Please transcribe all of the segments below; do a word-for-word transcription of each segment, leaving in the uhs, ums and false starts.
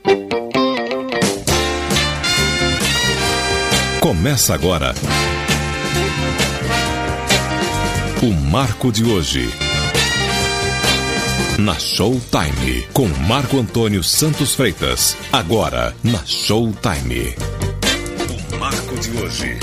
Começa agora o Marco de Hoje, na Showtime, com Marco Antônio Santos Freitas. Agora, na Showtime. O Marco de Hoje.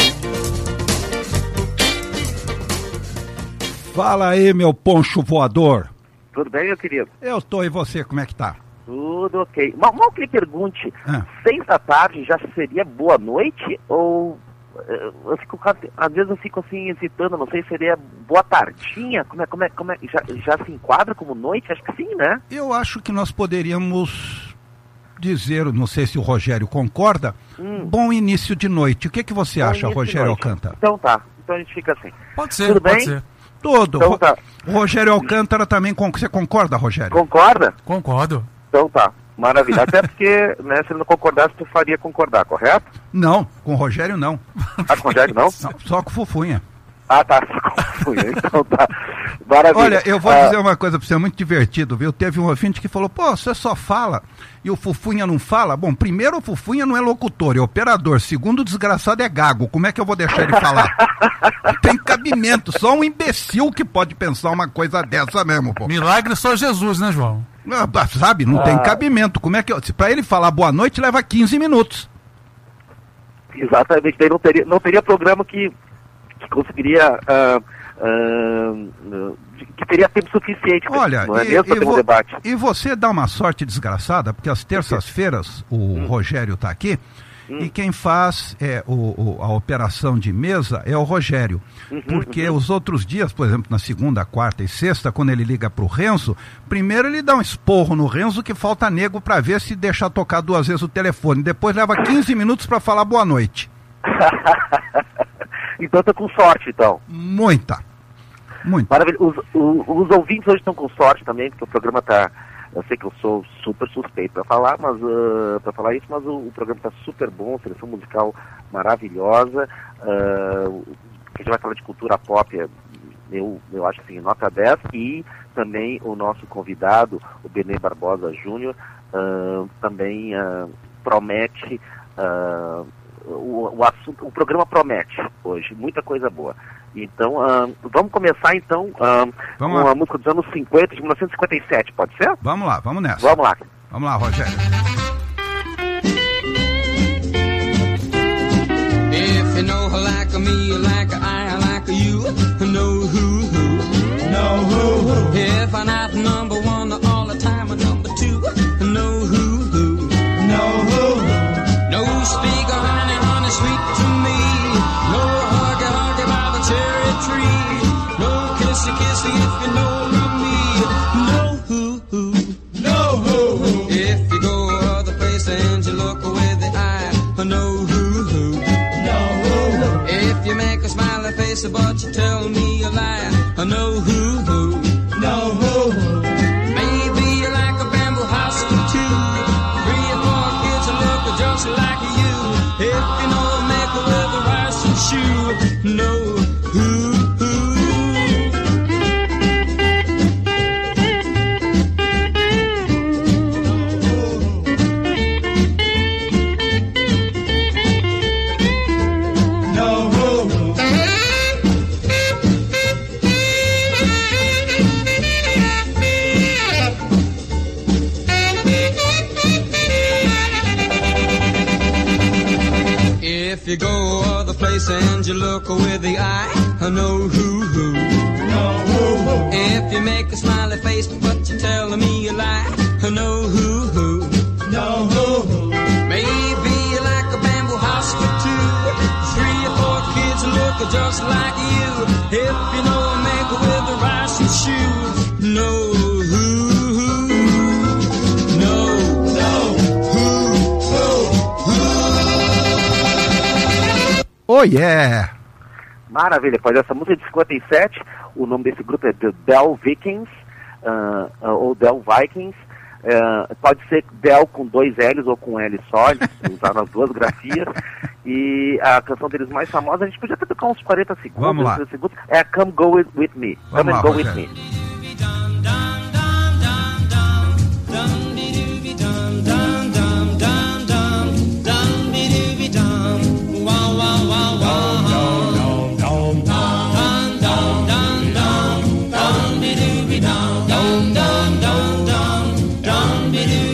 Fala aí, meu poncho voador. Tudo bem, meu querido? Eu tô, e você, como é que tá? Tudo ok. Mal, mal que lhe pergunte, Ah. seis da tarde já seria boa noite? Ou... Eu fico, às vezes eu fico assim hesitando, não sei se seria boa tardinha, como é, como é, como é, já, já se enquadra como noite? Acho que sim, né? Eu acho que nós poderíamos dizer, não sei se o Rogério concorda, Hum. bom início de noite. O que, que você Bom acha, início de Rogério noite. Alcântara? Então tá, então a gente fica assim. Pode ser, Tudo pode bem? ser. Tudo. Então Ro- tá. Rogério Alcântara também, con- você concorda, Rogério? Concorda? Concordo. Então tá, maravilha. Até porque, né, se ele não concordasse, tu faria concordar, correto? Não, com o Rogério não. Ah, com o Rogério não? Não, só com o Fufunha. Ah, tá, fui, então tá. Maravilha. Olha, eu vou Ah, dizer uma coisa pra você, é muito divertido, viu? Teve um ouvinte que falou, pô, você só fala e o Fufunha não fala? Bom, primeiro o Fufunha não é locutor, é operador. Segundo, o desgraçado é gago. Como é que eu vou deixar ele falar? Não tem cabimento, só um imbecil que pode pensar uma coisa dessa mesmo, pô. Milagre só Jesus, né, João? Ah, sabe, não tem cabimento. Como é que eu... Se pra ele falar boa noite, leva quinze minutos. Exatamente, daí não teria, não teria programa que, que conseguiria, ah, ah, que teria tempo suficiente, Olha, não é e, mesmo, para e ter um vo- debate. e você dá uma sorte desgraçada, porque às terças-feiras o Rogério está aqui, e quem faz é, o, o- a operação de mesa é o Rogério. Porque os outros dias, por exemplo, na segunda, quarta e sexta, quando ele liga para o Renzo, primeiro ele dá um esporro no Renzo que falta nego para ver se deixa tocar duas vezes o telefone. Depois leva quinze minutos para falar boa noite. Então tô com sorte, então. Muita. Muita. Maravilha. Os, o- os ouvintes hoje estão com sorte também, porque o programa tá... Eu sei que eu sou super suspeito para falar, mas uh, para falar isso, mas o, o programa está super bom, seleção musical maravilhosa. Uh, a gente vai falar de cultura pop, é, eu, eu acho assim, nota dez. E também o nosso convidado, o Benê Barbosa Júnior, uh, também uh, promete... Uh, o, o, assunto, o programa promete hoje, muita coisa boa. Então, ah, vamos começar então ah, Vamos com lá. a música dos anos cinquenta, de mil novecentos e cinquenta e sete, pode ser? Vamos lá, vamos nessa. Vamos lá. Vamos lá, Rogério. If you know her like me, like I like you, know who who, know who who. If I'm not number one all the time, I'm number two, know who who, know who who. No speak of honey, honey sweet to me. No huggy huggy by the cherry tree. No kissy kissy if you know me. Know who who, know who who. If you go other place and you look with the eye, know who who. If you make a smiley face, but you tell me a lie, I know who who, know who who. Maybe you like a bamboo house or two, three or four kids who look just like you. If you know a maker with a rice and shoe, know who who. If you go other place and you look with the eye, I know who who. Know who who. If you make a smiley face but you tell me a lie, I know who who. Know who who. Maybe you like a bamboo house for two, three or four kids who look just like you. If you know a maker with a rice and shoes, know who who. Know, know who who who. Oh, yeah! Maravilha, pois essa música de cinquenta e sete, o nome desse grupo é The Del Vikings, uh, uh, ou Del Vikings. Uh, pode ser Del com dois L's ou com L só, eles usaram as duas grafias. E a canção deles mais famosa, a gente podia até tocar uns quarenta segundos. Vamos lá. trinta segundos, é a Come Go With, with Me. Vamos Come lá, and Go With Rogério. Me. Dum dum dum dum dum dum dum dum dum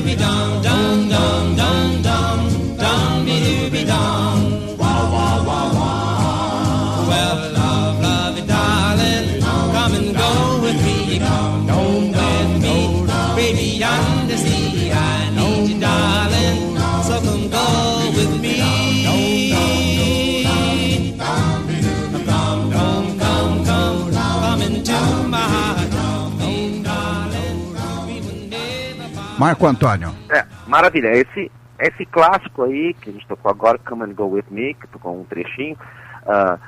dooby dum dum dum dum dum dum be dooby dum. Wah wah wah wah. Well, love, love, darling, come and go with me. Come home with me, baby, yonder sea. I need you, darling, so come go with me. Come, come, come, come, come into my heart. Marco Antônio. É, maravilha. Esse, esse clássico aí, que a gente tocou agora, Come and Go With Me, que tocou um trechinho, uh,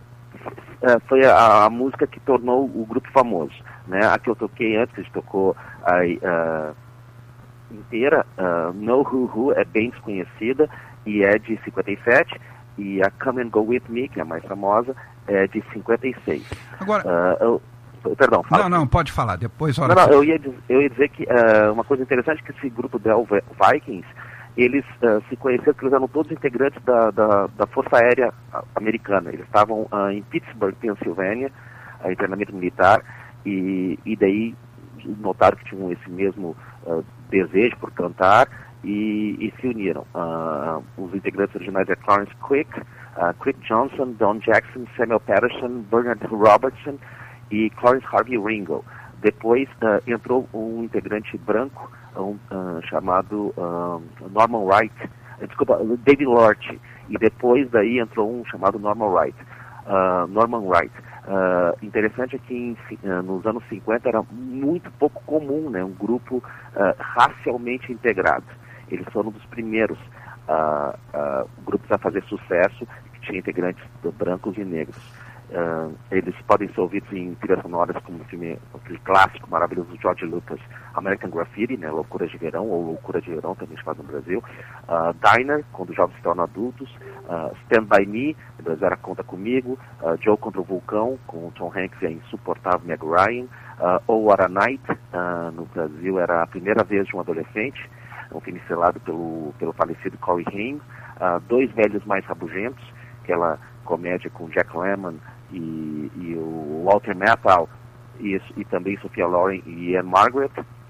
uh, foi a, a música que tornou o grupo famoso. Né? A que eu toquei antes, que a gente tocou aí, uh, inteira, uh, No Who Who, é bem desconhecida, e é de cinquenta e sete, e a Come and Go With Me, que é a mais famosa, é de cinquenta e seis. Agora... Uh, eu, Perdão, fala. Não, não, pode falar, depois... Não, não, eu ia, eu ia dizer que uh, uma coisa interessante é que esse grupo Del Vikings, eles uh, se conheceram, porque eles eram todos integrantes da, da, da Força Aérea Americana. Eles estavam uh, em Pittsburgh, Pensilvânia, uh, em treinamento militar, e, e daí notaram que tinham esse mesmo uh, desejo por cantar e, e se uniram. Uh, os integrantes originais é Clarence Quick, uh, Crick Johnson, Don Jackson, Samuel Patterson, Bernard Robertson e Clarence Harvey Ringo. Depois uh, entrou um integrante branco um, uh, chamado uh, Norman Wright, uh, desculpa, David Lorty, e depois daí entrou um chamado Norman Wright. Uh, Norman Wright. Uh, interessante é que em, uh, nos anos cinquenta era muito pouco comum, né, um grupo uh, racialmente integrado. Eles foram dos primeiros uh, uh, grupos a fazer sucesso, que tinha integrantes brancos e negros. Uh, eles podem ser ouvidos em trilhas sonoras como o filme, aquele clássico maravilhoso do George Lucas, American Graffiti, né, Loucura de Verão, ou Loucura de Verão, também chamado no Brasil, uh, Diner, quando os jovens se tornam adultos, uh, Stand By Me, no Brasil era Conta Comigo, uh, Joe contra o Vulcão, com Tom Hanks e a insuportável Meg Ryan, uh, Oh What a Night, uh, no Brasil era A Primeira Vez de um Adolescente, um filme selado pelo, pelo falecido Corey Haim, uh, Dois Velhos Mais Rabugentos, aquela comédia com Jack Lemmon e, e o Walter Matthau e, e também Sophia Loren e Anne Margaret,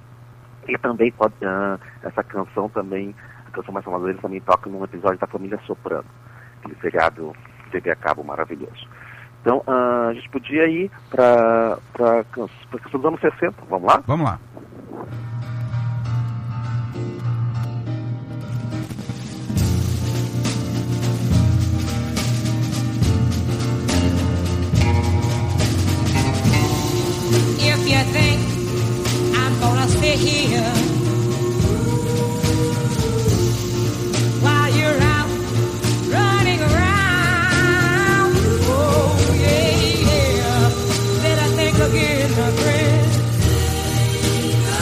e também pode, uh, essa canção também, a canção mais famosa deles também toca num episódio da Família Soprano, aquele seriado T V a cabo maravilhoso. Então uh, a gente podia ir para a questão dos anos sessenta, vamos lá? Vamos lá. If you think I'm gonna sit here while you're out running around, oh yeah, yeah, better think again, my friend.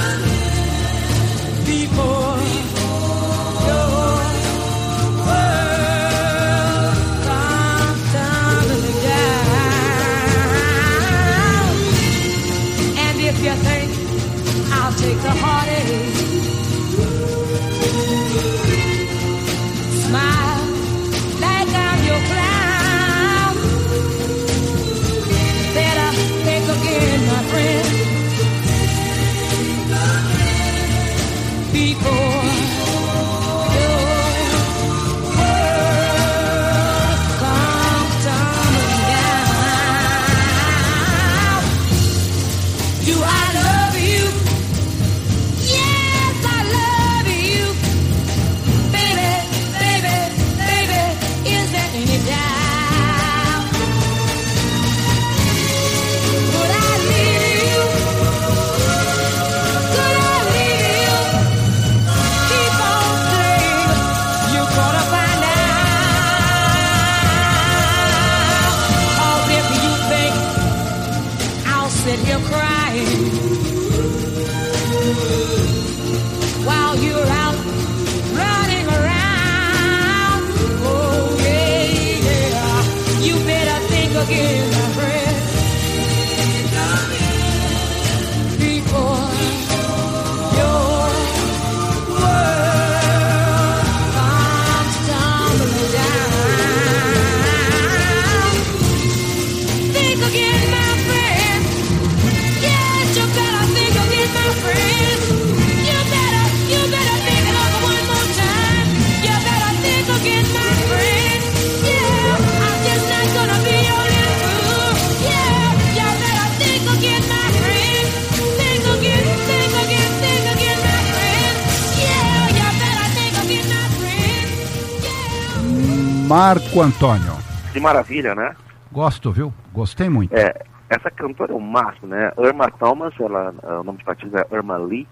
Marco Antônio. Que maravilha, né? Gosto, viu? Gostei muito. É, essa cantora é o máximo, né? Irma Thomas, ela, o nome de batismo é Irma Lee.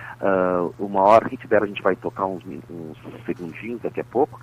Uh, o maior hit dela a gente vai tocar uns, uns segundinhos daqui a pouco.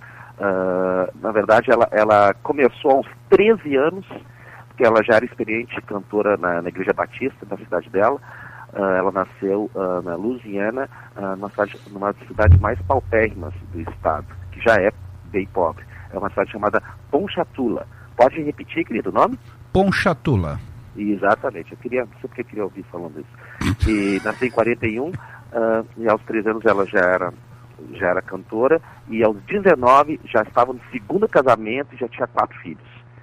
Uh, na verdade, ela, ela começou aos treze anos, porque ela já era experiente cantora na, na Igreja Batista, na cidade dela. Uh, ela nasceu uh, na Louisiana, uh, numa, cidade, numa das cidades mais paupérrimas do estado, que já é bem pobre. É uma cidade chamada Ponchatoula. Pode repetir, querido, o nome? Ponchatoula. Exatamente. Eu queria, não sei porque eu queria ouvir falando isso. E nasceu em quarenta e um, uh, e aos treze anos ela já era, já era cantora, e aos dezenove já estava no segundo casamento e já tinha quatro filhos.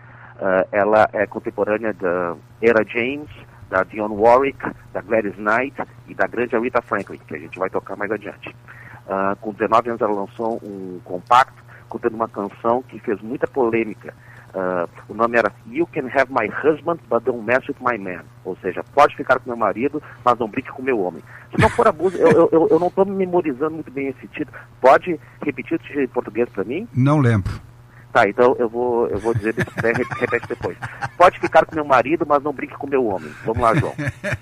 Uh, ela é contemporânea da Era James, da Dionne Warwick, da Gladys Knight e da grande Aretha Franklin, que a gente vai tocar mais adiante. Uh, com dezenove anos ela lançou um compacto contendo uma canção que fez muita polêmica. Uh, o nome era You Can Have My Husband, But Don't Mess With My Man. Ou seja, pode ficar com meu marido, mas não brinque com meu homem. Se não for abuso, eu, eu, eu não estou memorizando muito bem esse título. Pode repetir o título em português para mim? Não lembro. Tá, então eu vou, eu vou dizer, né, repete depois. Pode ficar com meu marido, mas não brinque com meu homem. Vamos lá, João.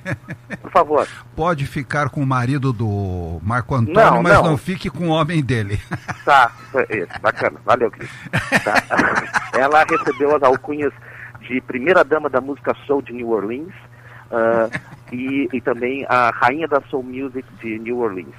Por favor. Pode ficar com o marido do Marco Antônio, não, mas não. não fique com o homem dele. Tá, isso, bacana. Valeu, Cris. Tá. Ela recebeu as alcunhas de primeira dama da música soul de New Orleans uh, e, e também a rainha da soul music de New Orleans.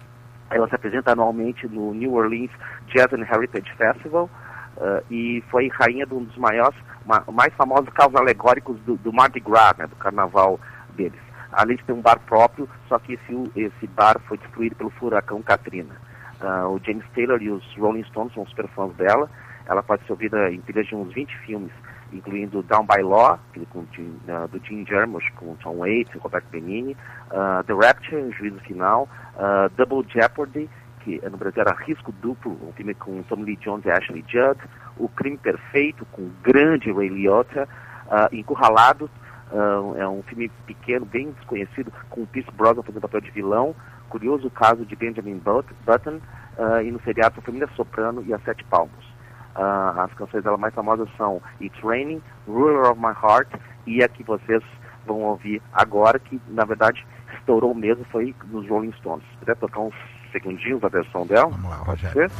Ela se apresenta anualmente no New Orleans Jazz and Heritage Festival. Uh, e foi rainha de um dos maiores, ma, mais famosos carros alegóricos do, do Mardi Gras, né, do carnaval deles. Além de ter um bar próprio, só que esse, esse bar foi destruído pelo furacão Katrina. Uh, o James Taylor e os Rolling Stones são super fãs dela. Ela pode ser ouvida em trilhas de uns vinte filmes, incluindo Down by Law, com, uh, do Jim Jarmusch, com Tom Waits e Roberto Benigni, uh, The Rapture, Juízo Final, uh, Double Jeopardy, que no Brasil era Risco Duplo, um filme com Tommy Lee Jones e Ashley Judd, O Crime Perfeito, com o grande Ray Liotta, uh, Encurralado, uh, é um filme pequeno, bem desconhecido, com o Pierce Brosnan fazendo papel de vilão, Curioso Caso de Benjamin Button, uh, e no seriado A Família Soprano e As Sete Palmos. Uh, as canções dela mais famosas são It's Raining, Ruler of My Heart, e a que vocês vão ouvir agora, que na verdade estourou mesmo, foi nos Rolling Stones. Se puder tocar uns segundinhos da versão dela. Vamos lá, Rogério.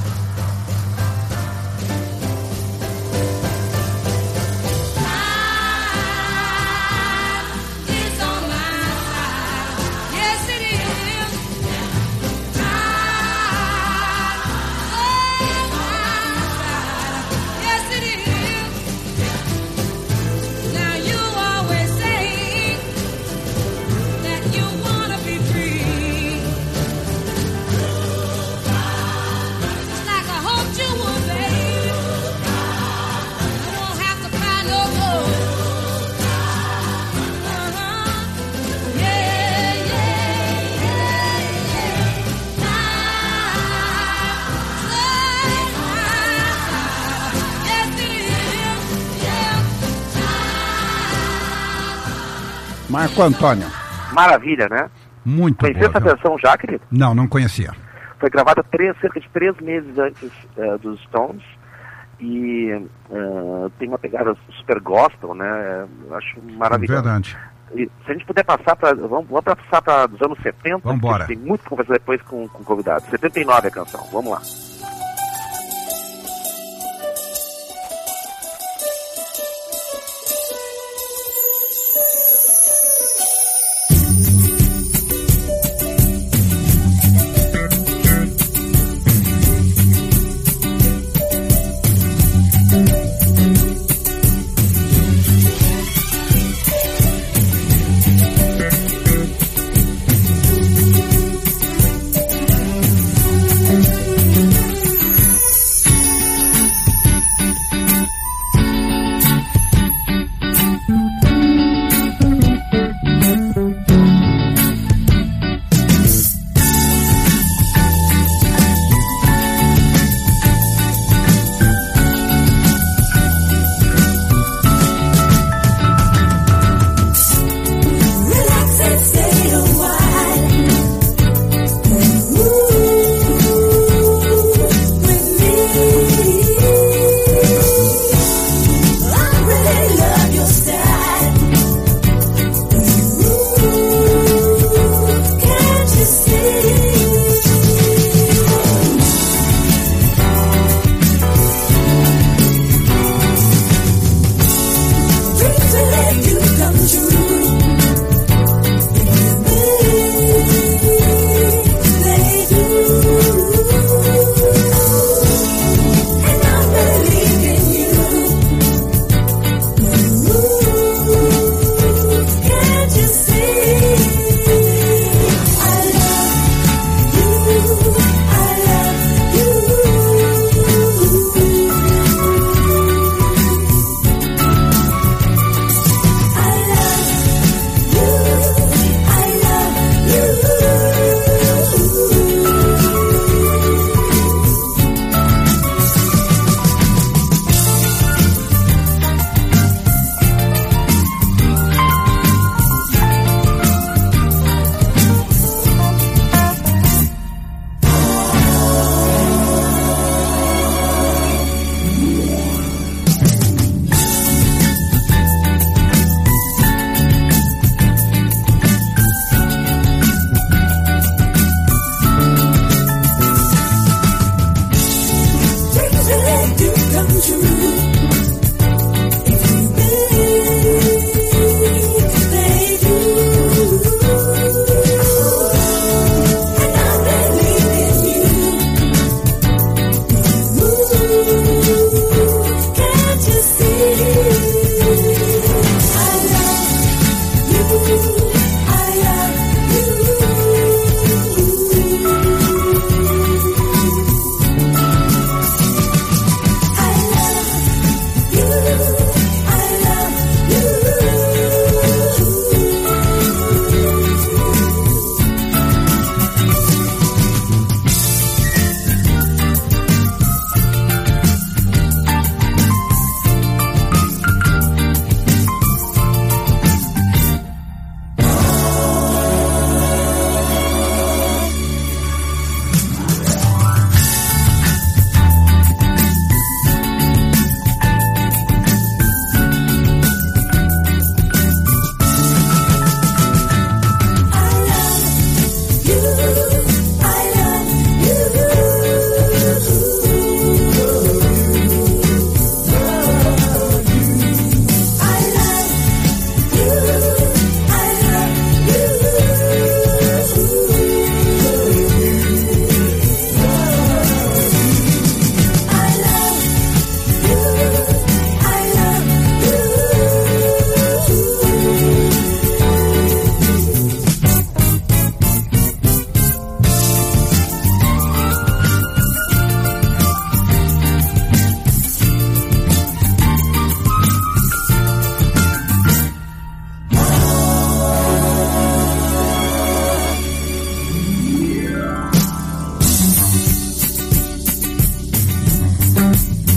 Marco Antônio. Maravilha, né? Muito boa. Conhecia essa versão já, querido? Não, não conhecia. Foi gravada três, cerca de três meses antes uh, dos Stones e uh, tem uma pegada super gospel, né? Acho maravilhoso. Verdade. E, se a gente puder passar para... Vamos, vamos passar para os anos setenta. Vamos embora. Tem muito que conversar depois com, com convidados. setenta e nove a canção. Vamos lá. Thank you.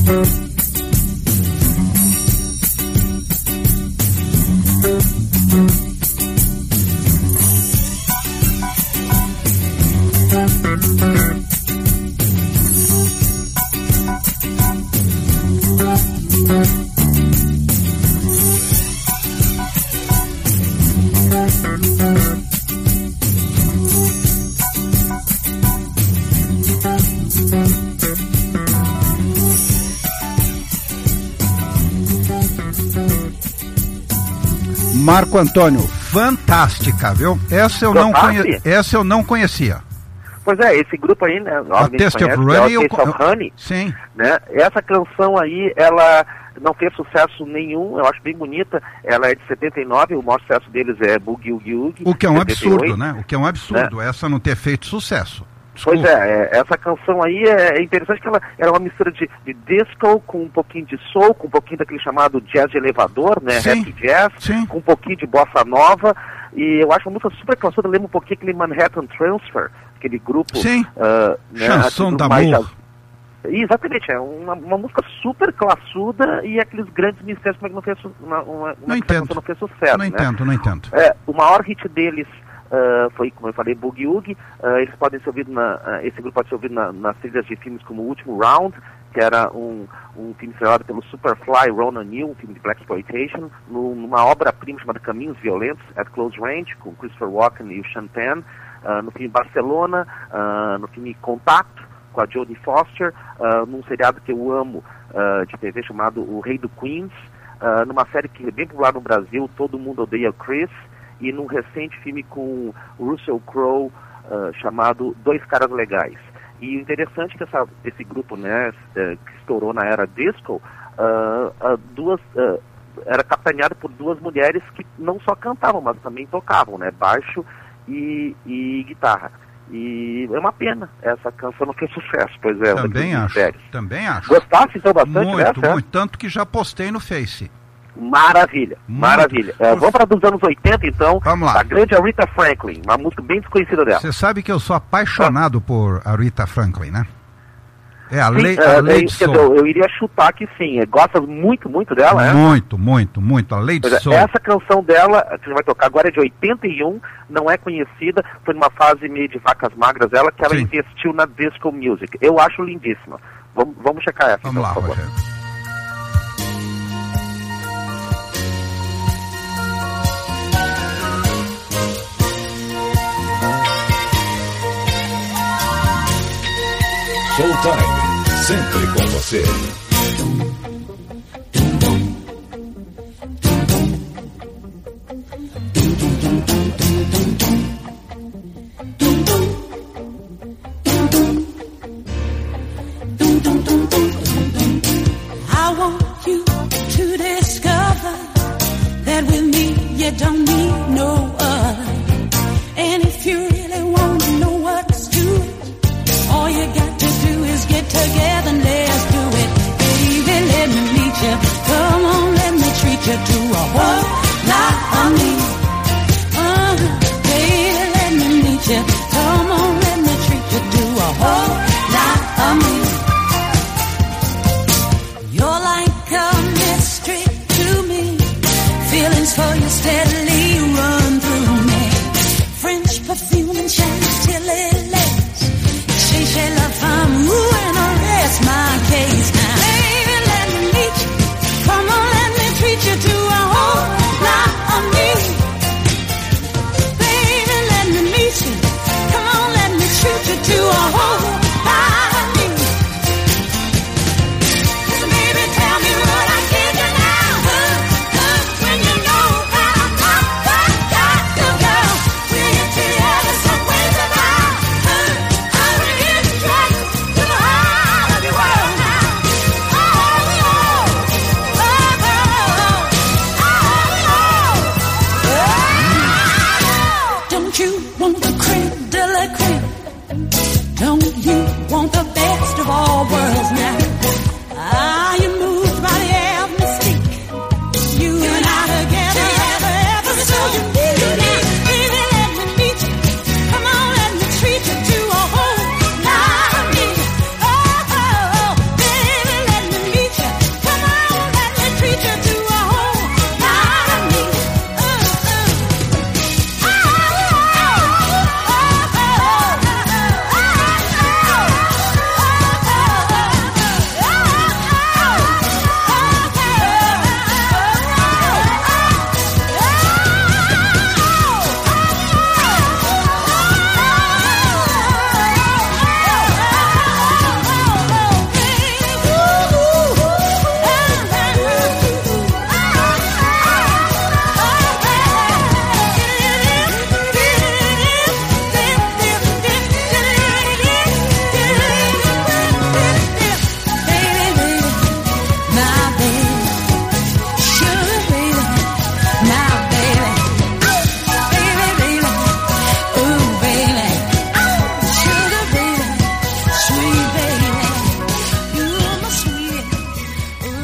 Marco Antônio, fantástica, viu? Essa eu, não conhe... Essa eu não conhecia. Pois é, esse grupo aí, né? A Taste of Honey, é o Taste of Honey, sim. Né? Essa canção aí, ela não fez sucesso nenhum, eu acho bem bonita. Ela é de setenta e nove, o maior sucesso deles é Boogie Woogie Woogie. O que é um setenta e oito, absurdo, né? O que é um absurdo, né? Essa não ter feito sucesso. Desculpa. Pois é, é, essa canção aí é, é interessante que ela era uma mistura de, de disco com um pouquinho de soul, com um pouquinho daquele chamado jazz de elevador, né? Sim, rap jazz, sim. Com um pouquinho de bossa nova. E eu acho uma música super classuda, lembra um pouquinho aquele Manhattan Transfer, aquele grupo... Sim, uh, né, Chanson d'Amour. Exatamente, é uma, uma música super classuda e aqueles grandes mistérios, como é que não fez, uma, uma, não entendo. Não fez sucesso, não né? entendo, não entendo. É, o maior hit deles uh, foi, como eu falei, Boogie Woogie. Uh, eles podem ser ouvidos na, uh, esse grupo pode ser ouvido na, nas trilhas de filmes como O Último Round, que era um, um filme estrelado pelo Superfly Ronan Neal, um filme de Blaxploitation, no, numa obra-prima chamada Caminhos Violentos, At Close Range, com Christopher Walken e o Sean Penn, uh, no filme Barcelona, uh, no filme Contato, com a Jodie Foster, uh, num seriado que eu amo, uh, de T V chamado O Rei do Queens, uh, numa série que é bem popular no Brasil, Todo Mundo Odeia Chris, e num recente filme com o Russell Crowe, uh, chamado Dois Caras Legais. E o interessante é que essa, esse grupo, né, que estourou na era disco, uh, uh, duas, uh, era capitaneado por duas mulheres que não só cantavam, mas também tocavam, né, baixo e, e guitarra. E é uma pena, essa canção não fez sucesso, pois é. Também acho, mistérios. também acho. Gostasse então bastante muito, dessa? Muito, tanto que já postei no Face. Maravilha, Muito. maravilha. É, vamos para dos anos oitenta, então. Vamos lá. A grande Aretha Franklin, uma música bem desconhecida dela. Você sabe que eu sou apaixonado ah. por Aretha Franklin, né? É a sim, lei, é, a lei é, de soul. Eu, eu iria chutar que sim. Gosta muito, muito dela, né? Muito, muito, muito. A lei de é, soul. Essa canção dela, que a gente vai tocar agora, é de oitenta e um, não é conhecida, foi numa fase meio de vacas magras dela, que ela sim. investiu na disco music. Eu acho lindíssima. Vamos, vamos checar essa. Vamos então, lá, por favor. Rogério. Showtime, sempre com você. I want you to discover that with me you don't need no other. And if you really want to know what's to it, all you got to do is get together and let's do it. Baby, let me meet you. Come on, let me treat you to a whole lot of me. Uh, baby, let me meet you. Come on, let me treat you to a whole lot of me. You're like a mystery to me. Feelings for you steadily run through me. French perfume and chantilly lace. She, she love fun, ooh, and I rest my case. Now, baby, let me meet you. Come on, let me treat you to a whole lot of me. Baby, let me meet you. Come on, let me treat you to a whole lot of me. So baby, tell me what I did you now. Huh, huh, when you know that I'm not that got to go. Will you tell us some ways about? Huh, how to introduce to the heart of your world now. Oh, oh, oh, oh, oh, oh. Don't you want the creme de la creme? Don't you want the best of all worlds now? Are you moved by the air of mystique? You and I together, ever, ever so unique now. Baby, let me meet you. Come on, let me treat you to a whole lot of me. Oh, oh, oh. Baby, let me meet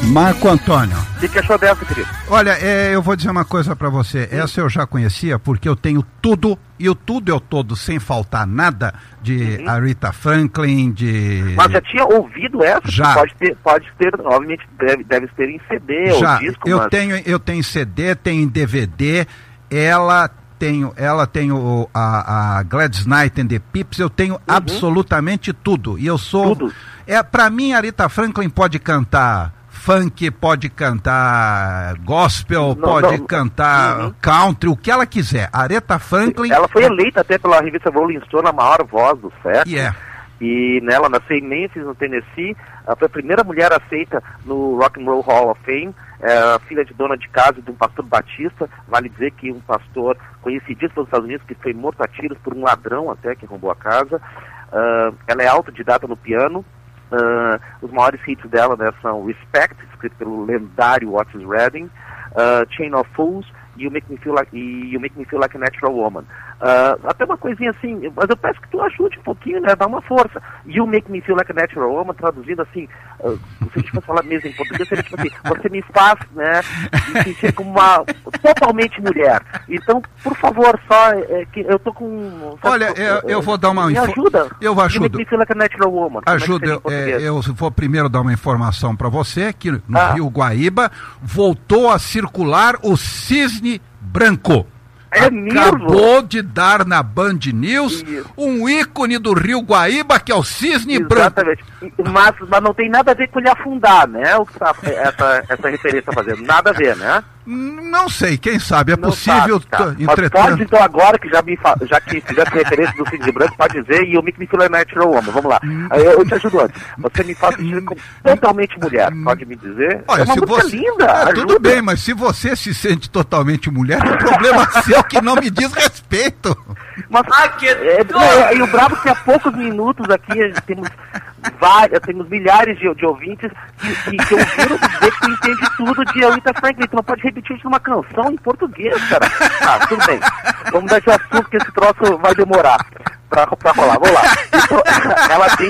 Marco Antônio. O que, que achou dessa, querido? Olha, é, eu vou dizer uma coisa pra você. Sim. Essa eu já conhecia porque eu tenho tudo, e o tudo eu todo, sem faltar nada, de uhum. Aretha Franklin, de... Mas já tinha ouvido essa? Já. Pode ter, pode ter, obviamente, deve, deve ter em C D já. ou disco, eu mas... tenho, eu tenho C D, tenho em D V D, ela... Tenho, ela tem o, a, a Gladys Knight and the Pips, eu tenho uhum. absolutamente tudo. E eu sou. Tudo. É, pra mim, a Aretha Franklin pode cantar funk, pode cantar gospel, não, pode não, cantar uhum. country, o que ela quiser. A Aretha Franklin. Ela foi eleita até pela revista Rolling Stone a maior voz do século. Yeah. E nela nasceu em Memphis, no Tennessee. Ela foi a primeira mulher aceita no Rock and Roll Hall of Fame. É, filha de dona de casa de um pastor batista. Vale dizer que um pastor conhecidíssimo nos Estados Unidos, que foi morto a tiros por um ladrão até, que roubou a casa. Uh, ela é autodidata no piano. Uh, os maiores hits dela, né, são Respect, escrito pelo lendário Otis Redding, uh, Chain of Fools e You Make Me Feel Like, e You Make Me Feel Like a Natural Woman. Uh, até uma coisinha assim, mas eu peço que tu ajude um pouquinho, né, dá uma força. You Make Me Feel Like a Natural Woman, traduzindo assim, uh, se a gente fosse falar mesmo em português, seria tipo assim, você me faz, né, me sentir como uma totalmente mulher. Então, por favor, só, é, que eu tô com... Sabe, Olha, eu, eu vou dar uma... Me ajuda. Eu ajudo. You Make Me Feel Like a Natural Woman. Ajuda, é eu, é, eu vou primeiro dar uma informação para você, que no ah. Rio Guaíba voltou a circular o cisne branco. É Acabou mesmo? de dar na Band News Isso. um ícone do Rio Guaíba, que é o cisne Exatamente. branco. Mas, mas não tem nada a ver com ele afundar, né? O que tá, essa, essa referência está fazendo. Nada a ver, né? Não sei, quem sabe, é não possível. Sabe, tá. Entretanto... Mas pode então agora, que já, me fa... já que fizesse referência do cisne branco, pode dizer, e eu me feel a natural woman. Vamos lá. Eu, eu te ajudo antes. Você me faz sentir como totalmente mulher, pode me dizer? Olha, é uma se música você... linda. É, tudo bem, mas se você se sente totalmente mulher, é um problema seu que não me diz respeito. Mas, ah, que é, é, e o brabo é que há poucos minutos aqui temos várias, temos milhares de, de ouvintes que, que, que ouviram dizer que tu entende tudo de Aretha Franklin. Tu não pode repetir isso numa canção em português, cara. Ah, tudo bem. Vamos dar esse assunto que esse troço vai demorar pra, pra rolar. Vamos lá. Então, ela tem...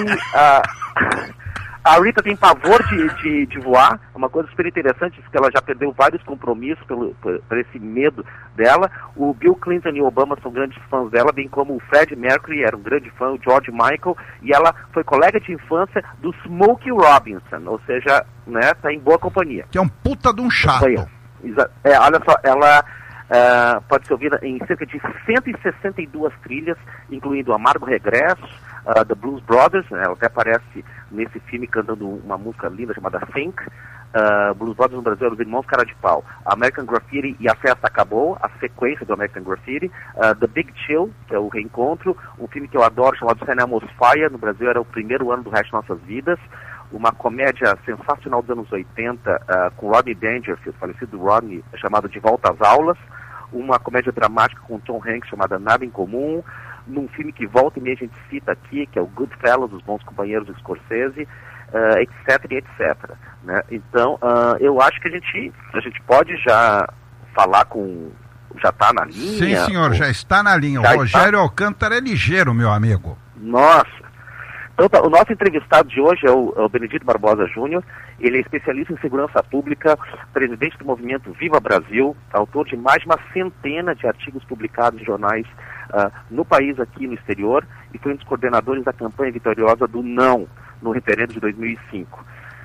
Uh, A Rita tem pavor de, de, de voar, uma coisa super interessante, que ela já perdeu vários compromissos pelo, por, por esse medo dela. O Bill Clinton e o Obama são grandes fãs dela, bem como o Fred Mercury era um grande fã, o George Michael, e ela foi colega de infância do Smokey Robinson, ou seja, né, tá em boa companhia. Que é um puta de um chato. É, olha só, ela uh, pode ser ouvida em cerca de cento e sessenta e duas trilhas, incluindo Amargo Regresso, Uh, The Blues Brothers, né, ela até aparece nesse filme cantando uma música linda chamada Think. Uh, Blues Brothers no Brasil eram os Irmãos Cara de Pau. American Graffiti e A Festa Acabou, a sequência do American Graffiti. Uh, The Big Chill, que é o Reencontro, um filme que eu adoro chamado Cinema's Fire, no Brasil era o primeiro ano do Resto de Nossas Vidas. Uma comédia sensacional dos anos oitenta uh, com Rodney Dangerfield, falecido Rodney, chamado De Volta às Aulas. Uma comédia dramática com Tom Hanks chamada Nada em Comum. Num filme que volta e meia a gente cita aqui, que é o Goodfellas, Os Bons Companheiros do Scorsese, uh, etc, etc. Né? Então, uh, eu acho que a gente, a gente pode já falar com... Já está na linha? Sim, senhor, ou... já está na linha. Já o Rogério está... Alcântara é ligeiro, meu amigo. Nossa! Então, tá, o nosso entrevistado de hoje é o, é o Benedito Barbosa Júnior. Ele é especialista em segurança pública, presidente do movimento Viva Brasil, autor de mais de uma centena de artigos publicados em jornais uh, no país, aqui no exterior, e foi um dos coordenadores da campanha vitoriosa do Não, no referendo de dois mil e cinco.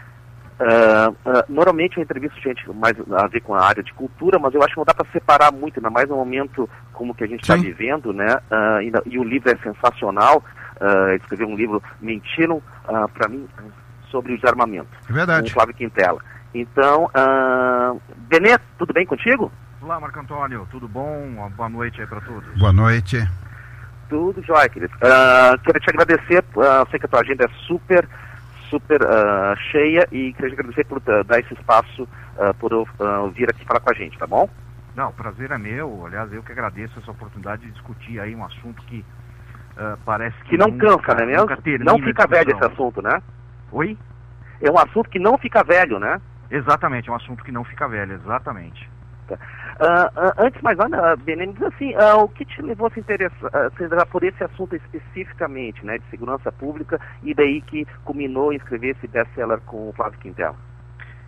Uh, uh, normalmente eu entrevisto gente mais a ver com a área de cultura, mas eu acho que não dá para separar muito, ainda mais no momento como que a gente está vivendo, né? Uh, e, e o livro é sensacional. Uh, ele escreveu um livro, Mentiram uh, para mim, sobre o desarmamento. É verdade. Com Flávio Quintela. Então, uh, Benê, tudo bem contigo? Olá, Marco Antônio, tudo bom? Uma boa noite aí para todos. Boa noite. Tudo jóia, querido. Uh, quero te agradecer, uh, sei que a tua agenda é super, super uh, cheia, e quero te agradecer por uh, dar esse espaço, uh, por uh, vir aqui falar com a gente, tá bom? Não, o prazer é meu. Aliás, eu que agradeço essa oportunidade de discutir aí um assunto que uh, parece que... Que não nunca, cansa, não é mesmo? Não fica velho esse assunto, né? Oi? É um assunto que não fica velho, né? Exatamente, é um assunto que não fica velho, exatamente. Tá. Uh, uh, antes de mais nada, Benê, me diz assim, uh, o que te levou a se interessar, uh, se interessar por esse assunto especificamente, né, de segurança pública, e daí que culminou em escrever esse best-seller com o Flávio Quintela?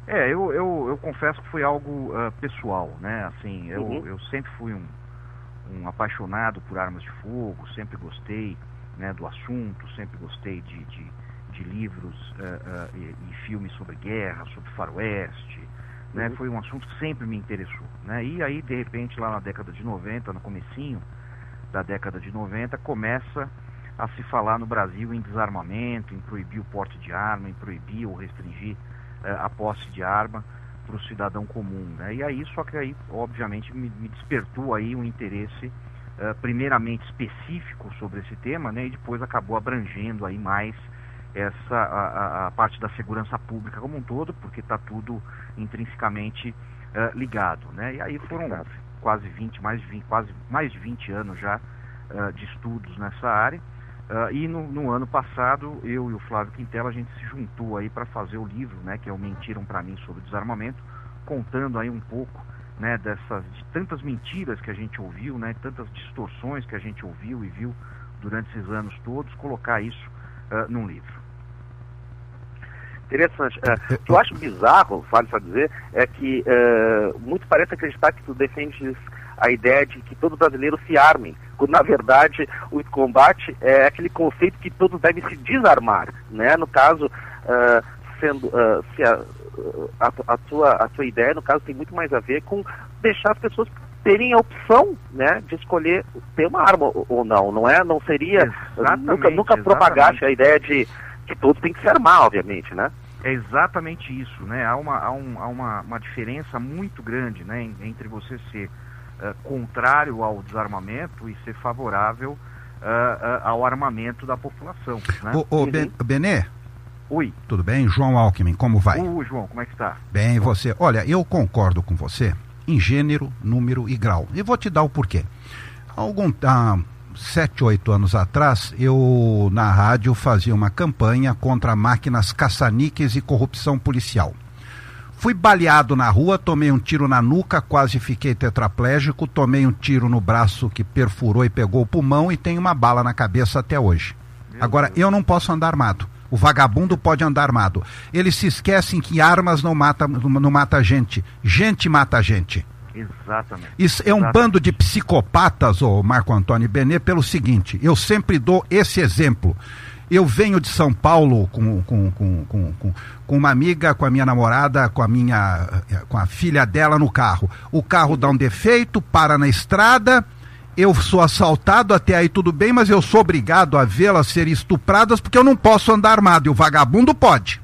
É, eu, eu, eu confesso que foi algo uh, pessoal, né? Assim, eu, Uhum. eu sempre fui um, um apaixonado por armas de fogo, sempre gostei, né, do assunto, sempre gostei de, de, de livros uh, uh, e, e filmes sobre guerra, sobre faroeste, né? Uhum. Foi um assunto que sempre me interessou, né? E aí, de repente, lá na década de noventa, no comecinho da década de noventa, começa a se falar no Brasil em desarmamento, em proibir o porte de arma, em proibir ou restringir a posse de arma para o cidadão comum, né? E aí, só que aí, obviamente, me, me despertou aí um interesse uh, primeiramente específico sobre esse tema, né? E depois acabou abrangendo aí mais essa a, a, a parte da segurança pública como um todo, porque está tudo intrinsecamente uh, ligado, né? E aí foram quase vinte, mais de vinte, quase mais de vinte anos já uh, de estudos nessa área. Uh, e no, no ano passado, eu e o Flávio Quintela, a gente se juntou aí para fazer o livro, né, que é o Mentiram para Mim sobre Desarmamento, contando aí um pouco, né, dessas, de tantas mentiras que a gente ouviu, né, tantas distorções que a gente ouviu e viu durante esses anos todos, colocar isso uh, num livro. Interessante. Uh, o que eu acho bizarro, vale só dizer, é que uh, muito parece acreditar que tu defendes a ideia de que todo brasileiro se arme, quando na verdade o combate é aquele conceito que todos devem se desarmar, né? No caso, uh, sendo uh, se a, a, a, tua, a tua ideia, no caso, tem muito mais a ver com deixar as pessoas terem a opção, né, de escolher ter uma arma ou não, não é? Não seria, nunca, nunca propagaste a ideia de que todos têm que se armar, obviamente, né? É exatamente isso, né? Há uma, há um, há uma, uma diferença muito grande, né, entre você ser Uh, contrário ao desarmamento e ser favorável uh, uh, ao armamento da população, né? Ô, ô, Ben- Benê? Oi. Tudo bem? João Alckmin, como vai? Ô, João, como é que está? Bem, você? Olha, eu concordo com você em gênero, número e grau. E vou te dar o porquê. Algum há sete, oito anos atrás, eu na rádio fazia uma campanha contra máquinas caça-níqueis e corrupção policial. Fui baleado na rua, tomei um tiro na nuca, quase fiquei tetraplégico, tomei um tiro no braço que perfurou e pegou o pulmão e tenho uma bala na cabeça até hoje. Meu Agora, Deus. Eu não posso andar armado. O vagabundo pode andar armado. Eles se esquecem que armas não matam não mata gente. Gente mata gente. Exatamente. Isso é um Exatamente. bando de psicopatas, ô Marco Antônio Benê, pelo seguinte, eu sempre dou esse exemplo. Eu venho de São Paulo com, com, com, com, com, com uma amiga, com a minha namorada, com a minha, com a filha dela no carro. O carro dá um defeito, para na estrada, eu sou assaltado, até aí tudo bem, mas eu sou obrigado a vê-las serem estupradas porque eu não posso andar armado, e o vagabundo pode.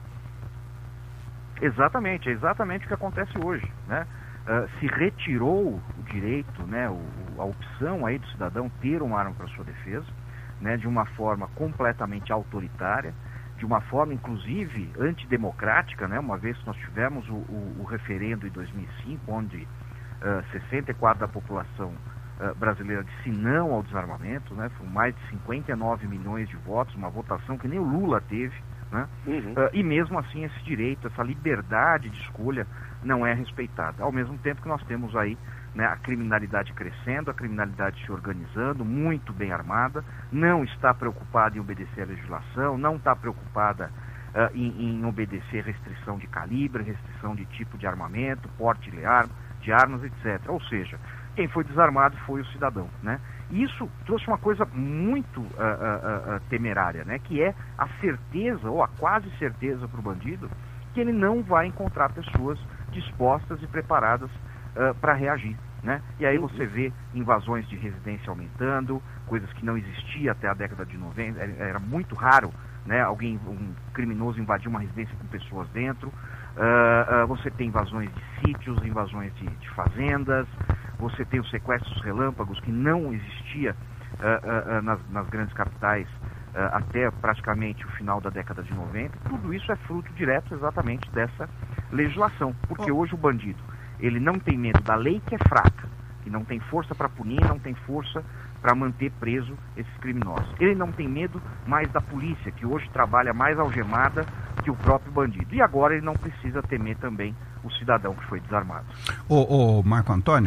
Exatamente, é exatamente o que acontece hoje, né? Uh, se retirou o direito, né, o, a opção aí do cidadão ter uma arma para sua defesa, né, de uma forma completamente autoritária, de uma forma inclusive antidemocrática, né, uma vez que nós tivemos o, o, o referendo em dois mil e cinco, onde uh, sessenta e quatro por cento da população uh, brasileira disse não ao desarmamento, né, foram mais de cinquenta e nove milhões de votos, uma votação que nem o Lula teve, né, Uhum. uh, e mesmo assim esse direito, essa liberdade de escolha não é respeitada, ao mesmo tempo que nós temos aí, né, a criminalidade crescendo, a criminalidade se organizando, muito bem armada, não está preocupada em obedecer a legislação, não está preocupada uh, em, em obedecer restrição de calibre, restrição de tipo de armamento, porte de, arma, de armas, etcétera. Ou seja, quem foi desarmado foi o cidadão, né? E isso trouxe uma coisa muito uh, uh, uh, temerária, né, que é a certeza, ou a quase certeza para o bandido, que ele não vai encontrar pessoas dispostas e preparadas Uh, para reagir, né? E aí você vê invasões de residência aumentando, coisas que não existiam até a década de noventa, era, era muito raro, né? Alguém, um criminoso invadir uma residência com pessoas dentro, uh, uh, você tem invasões de sítios, invasões de, de fazendas, você tem os sequestros relâmpagos que não existia uh, uh, uh, nas, nas grandes capitais uh, até praticamente o final da década de noventa. Tudo isso é fruto direto exatamente dessa legislação, porque hoje o bandido ele não tem medo da lei, que é fraca, que não tem força para punir, não tem força para manter preso esses criminosos. Ele não tem medo mais da polícia, que hoje trabalha mais algemada que o próprio bandido. E agora ele não precisa temer também o cidadão que foi desarmado. Ô, ô Marco Antônio,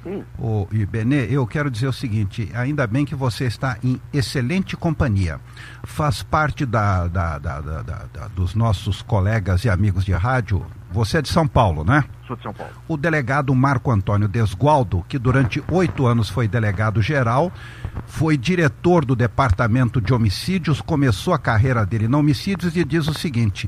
Hum. O, e Benê, eu quero dizer o seguinte, ainda bem que você está em excelente companhia. Faz parte da, da, da, da, da, da, dos nossos colegas e amigos de rádio. Você é de São Paulo, né? Sou de São Paulo. O delegado Marco Antônio Desgualdo, que durante oito anos foi delegado-geral, foi diretor do Departamento de Homicídios, começou a carreira dele em homicídios e diz o seguinte,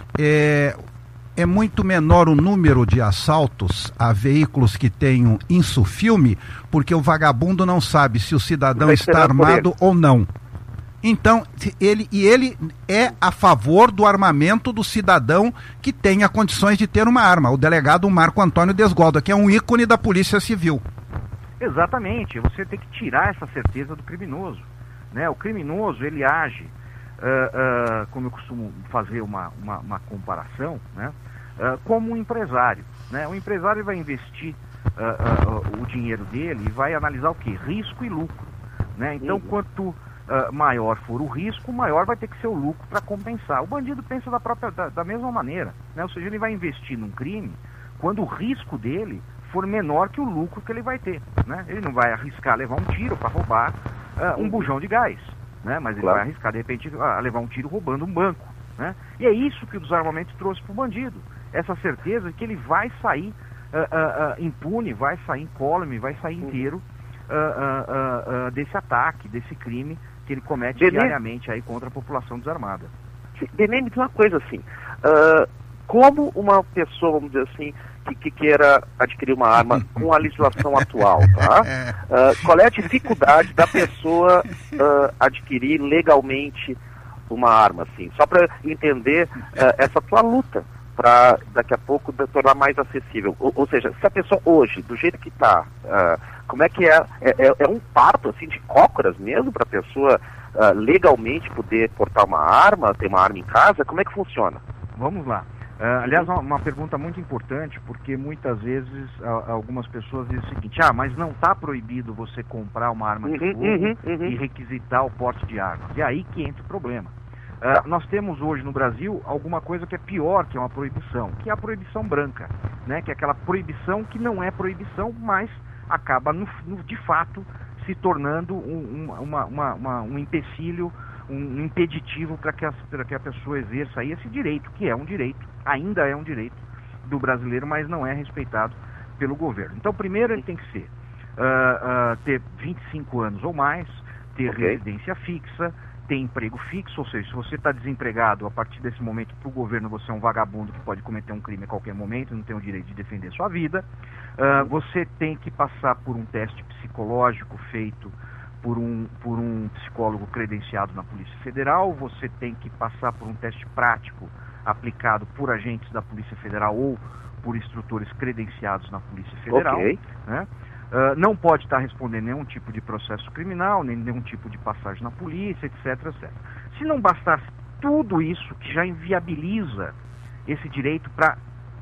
é... é muito menor o número de assaltos a veículos que tenham insufilme, porque o vagabundo não sabe se o cidadão está armado ou não. Então, ele, e ele é a favor do armamento do cidadão que tenha condições de ter uma arma. O delegado Marco Antônio Desgualdo, que é um ícone da Polícia Civil. Exatamente, você tem que tirar essa certeza do criminoso, né? O criminoso, ele age... Uh, uh, como eu costumo fazer uma, uma, uma comparação, né? uh, como um empresário, né? O empresário vai investir uh, uh, uh, o dinheiro dele e vai analisar o quê? Risco e lucro, né? Então, uhum. quanto uh, maior for o risco, maior vai ter que ser o lucro para compensar. O bandido pensa da, própria, da, da mesma maneira, né? Ou seja, ele vai investir num crime quando o risco dele for menor que o lucro que ele vai ter, né? Ele não vai arriscar levar um tiro para roubar uh, um bujão de gás, né? Mas ele claro. vai arriscar, de repente, a levar um tiro roubando um banco, né? E é isso que o desarmamento trouxe para o bandido. Essa certeza de que ele vai sair uh, uh, uh, impune, vai sair incólume, vai sair inteiro uh, uh, uh, uh, desse ataque, desse crime que ele comete Benê... diariamente aí contra a população desarmada. Benê, me diz uma coisa assim, uh, como uma pessoa, vamos dizer assim, que, que queira adquirir uma arma com a legislação atual, tá? Uh, qual é a dificuldade da pessoa uh, adquirir legalmente uma arma, assim? Só para entender uh, essa tua luta, para daqui a pouco tornar mais acessível. Ou, ou seja, se a pessoa hoje, do jeito que está, uh, como é que é, é? É um parto, assim, de cócoras mesmo, para a pessoa uh, legalmente poder portar uma arma, ter uma arma em casa? Como é que funciona? Vamos lá. Uh, aliás, uma, uma pergunta muito importante, porque muitas vezes a, algumas pessoas dizem o seguinte, ah, mas não está proibido você comprar uma arma de fogo uhum, uhum. e requisitar o porte de armas. E aí que entra o problema. Uh, nós temos hoje no Brasil alguma coisa que é pior que uma proibição, que é a proibição branca, né? Que é aquela proibição que não é proibição, mas acaba, no, no, de fato, se tornando um, um, uma, uma, uma, um empecilho, um impeditivo para que, que a pessoa exerça aí esse direito, que é um direito, ainda é um direito do brasileiro, mas não é respeitado pelo governo. Então, primeiro ele tem que ser, uh, uh, ter vinte e cinco anos ou mais, ter okay. residência fixa, ter emprego fixo, ou seja, se você está desempregado, a partir desse momento, para o governo você é um vagabundo que pode cometer um crime a qualquer momento, não tem o direito de defender sua vida. Uh, você tem que passar por um teste psicológico feito Por um, por um psicólogo credenciado na Polícia Federal, você tem que passar por um teste prático aplicado por agentes da Polícia Federal ou por instrutores credenciados na Polícia Federal. Okay. Né? Uh, não pode estar respondendo nenhum tipo de processo criminal, nem nenhum tipo de passagem na polícia, etc, etcétera. Se não bastasse tudo isso, que já inviabiliza esse direito para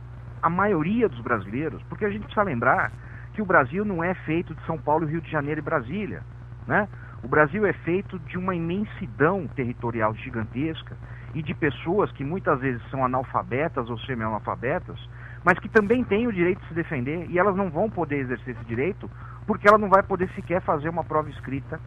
a maioria dos brasileiros, porque a gente precisa lembrar que o Brasil não é feito de São Paulo, Rio de Janeiro e Brasília. Né? O Brasil é feito de uma imensidão territorial gigantesca e de pessoas que muitas vezes são analfabetas ou semi-analfabetas, mas que também têm o direito de se defender, e elas não vão poder exercer esse direito porque ela não vai poder sequer fazer uma prova escrita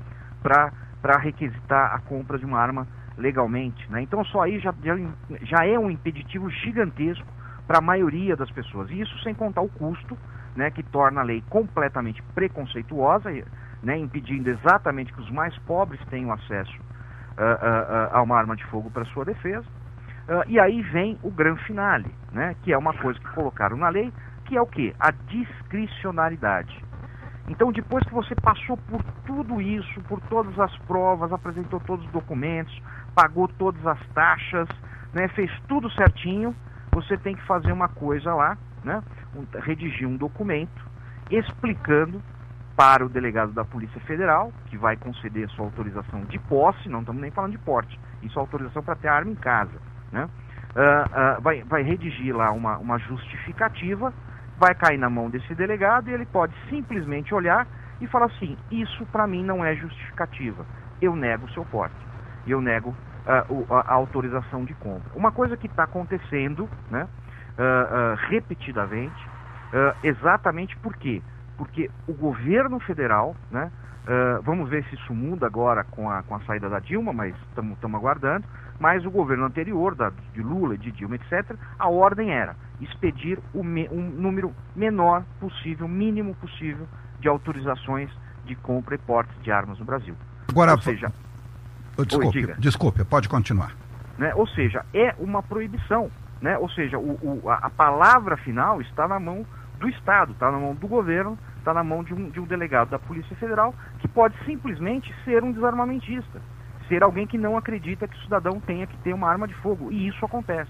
para requisitar a compra de uma arma legalmente. Né? Então só aí já, já, já é um impeditivo gigantesco para a maioria das pessoas, e isso sem contar o custo, né, que torna a lei completamente preconceituosa, né, impedindo exatamente que os mais pobres tenham acesso uh, uh, uh, a uma arma de fogo para sua defesa. Uh, e aí vem o gran finale, né, que é uma coisa que colocaram na lei, que é o quê? A discricionariedade. Então, depois que você passou por tudo isso, por todas as provas, apresentou todos os documentos, pagou todas as taxas, né, fez tudo certinho, você tem que fazer uma coisa lá, né, um, redigir um documento explicando para o delegado da Polícia Federal, que vai conceder sua autorização de posse, não estamos nem falando de porte, e sua autorização para ter a arma em casa, né? Uh, uh, vai, vai redigir lá uma, uma justificativa, vai cair na mão desse delegado e ele pode simplesmente olhar e falar assim, isso para mim não é justificativa, eu nego o seu porte, eu nego uh, o, a, a autorização de compra. Uma coisa que está acontecendo, né, uh, uh, repetidamente, uh, exatamente por quê? porque o governo federal, né, uh, vamos ver se isso muda agora com a, com a saída da Dilma, mas estamos aguardando, mas o governo anterior, da, de Lula, de Dilma, etcétera, a ordem era expedir o me, um número menor possível, mínimo possível, de autorizações de compra e porte de armas no Brasil. Agora, Ou seja, desculpe, oi, desculpe, pode continuar. Né? Ou seja, é uma proibição, né? Ou seja, o, o, a, a palavra final está na mão do Estado, está na mão do governo, está na mão de um, de um delegado da Polícia Federal, que pode simplesmente ser um desarmamentista, ser alguém que não acredita que o cidadão tenha que ter uma arma de fogo, e isso acontece.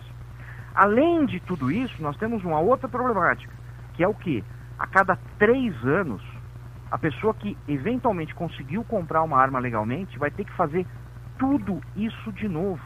Além de tudo isso, nós temos uma outra problemática, que é o que? A cada três anos, a pessoa que eventualmente conseguiu comprar uma arma legalmente vai ter que fazer tudo isso de novo.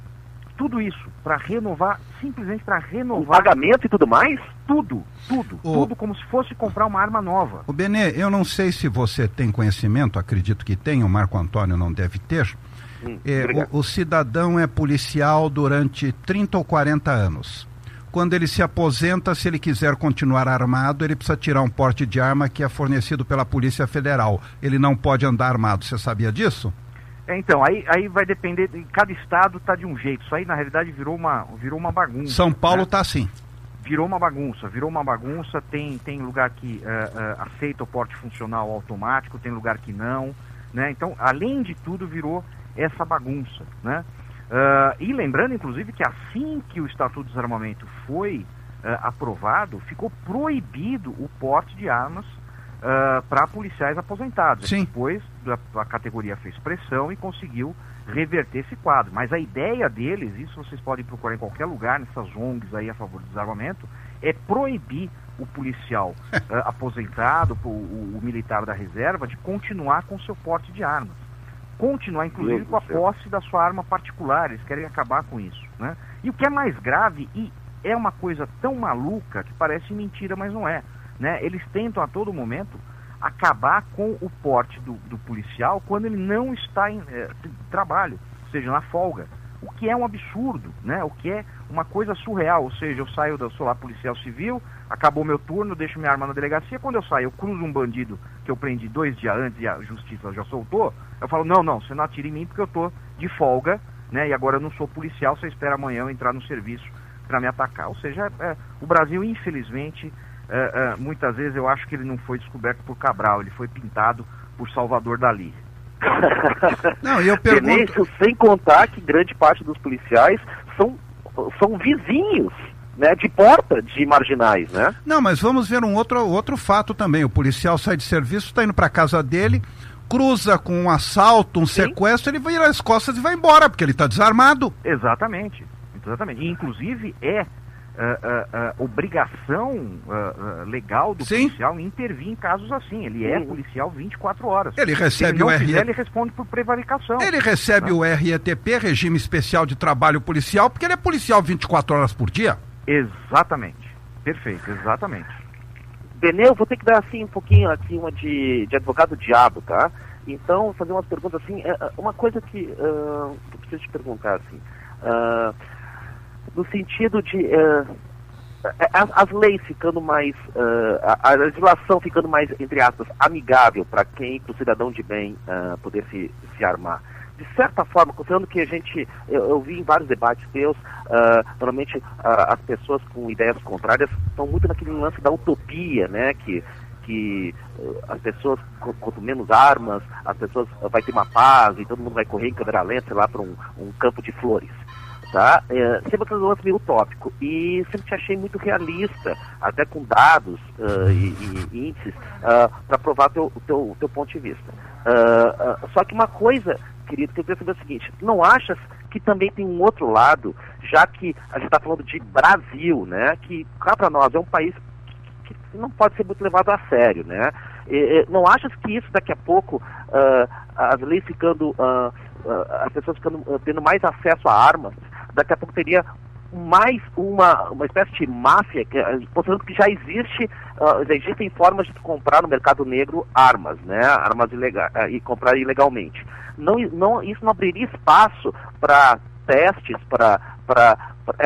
Tudo isso para renovar, simplesmente para renovar. O pagamento e tudo mais? Tudo, tudo, o... tudo como se fosse comprar uma arma nova. O Benê, eu não sei se você tem conhecimento, acredito que tem, o Marco Antônio não deve ter. Hum, é, o, o cidadão é policial durante trinta ou quarenta anos. Quando ele se aposenta, se ele quiser continuar armado, ele precisa tirar um porte de arma que é fornecido pela Polícia Federal. Ele não pode andar armado. Você sabia disso? É, então, aí, aí vai depender, cada estado está de um jeito. Isso aí, na realidade, virou uma, virou uma bagunça. São Paulo está né? assim. Virou uma bagunça, virou uma bagunça. Tem, tem lugar que uh, uh, aceita o porte funcional automático, tem lugar que não. Né? Então, além de tudo, virou essa bagunça, né? Uh, e lembrando, inclusive, que assim que o Estatuto do Desarmamento foi uh, aprovado, ficou proibido o porte de armas uh, para policiais aposentados. Sim. Depois a, a categoria fez pressão e conseguiu reverter esse quadro. Mas a ideia deles, isso vocês podem procurar em qualquer lugar, nessas O N Gs aí a favor do desarmamento, é proibir o policial uh, aposentado, o, o, o militar da reserva, de continuar com o seu porte de armas. Continuar, inclusive, com a posse da sua arma particular. Eles querem acabar com isso, né? E o que é mais grave, e é uma coisa tão maluca que parece mentira, mas não é, né? Eles tentam a todo momento acabar com o porte do, do policial quando ele não está em é, trabalho, ou seja, na folga. O que é um absurdo, né? O que é uma coisa surreal. Ou seja, eu saio da, sou lá policial civil, acabou meu turno, deixo minha arma na delegacia, quando eu saio, eu cruzo um bandido que eu prendi dois dias antes e a justiça já soltou, eu falo, não, não, você não atira em mim porque eu tô de folga, né? E agora eu não sou policial, você espera amanhã eu entrar no serviço para me atacar. Ou seja, é, o Brasil, infelizmente, é, é, muitas vezes eu acho que ele não foi descoberto por Cabral, ele foi pintado por Salvador Dalí. Não, e eu pergunto... Vinícius, sem contar que grande parte dos policiais são, são vizinhos, né, de porta de marginais, né? Não, mas vamos ver um outro, outro fato também. O policial sai de serviço, está indo para casa dele, cruza com um assalto, um Sim. sequestro, ele vira as costas e vai embora, porque ele está desarmado. Exatamente, exatamente. E, inclusive, é Uh, uh, uh, obrigação uh, uh, legal do Sim. policial intervir em casos assim. Ele é policial vinte e quatro horas. Ele recebe Se ele não o R E T P. fizer, ele responde por prevaricação. Ele recebe Não. o R E T P, Regime Especial de Trabalho Policial, porque ele é policial vinte e quatro horas por dia. Exatamente. Perfeito, exatamente. Benê, eu vou ter que dar assim um pouquinho aqui uma de, de advogado diabo, tá? Então, fazer umas perguntas assim. Uma coisa que uh, eu preciso te perguntar assim. Uh, no sentido de uh, as, as leis ficando mais, uh, a, a legislação ficando mais, entre aspas, amigável para quem, para o cidadão de bem uh, poder se, se armar. De certa forma, considerando que a gente, eu, eu vi em vários debates teus, uh, normalmente uh, as pessoas com ideias contrárias estão muito naquele lance da utopia, né, que que uh, as pessoas, quanto menos armas, as pessoas uh, vai ter uma paz e todo mundo vai correr em câmera lenta, sei lá, para um, um campo de flores. Tá? É, sempre um lance meio utópico e sempre te achei muito realista, até com dados uh, e, e índices uh, para provar teu, o teu, teu ponto de vista. Uh, uh, só que uma coisa, querido, que eu queria saber é o seguinte: não achas que também tem um outro lado, já que a gente está falando de Brasil, né? Que cá para nós é um país que, que não pode ser muito levado a sério, né? E, não achas que isso daqui a pouco, uh, as leis ficando, uh, uh, as pessoas ficando, uh, tendo mais acesso a armas, daqui a pouco teria mais uma, uma espécie de máfia, que, considerando que já existe, uh, já existem formas de comprar no mercado negro armas, né? Armas ilegais, uh, e comprar ilegalmente. Não, não, isso não abriria espaço para testes, para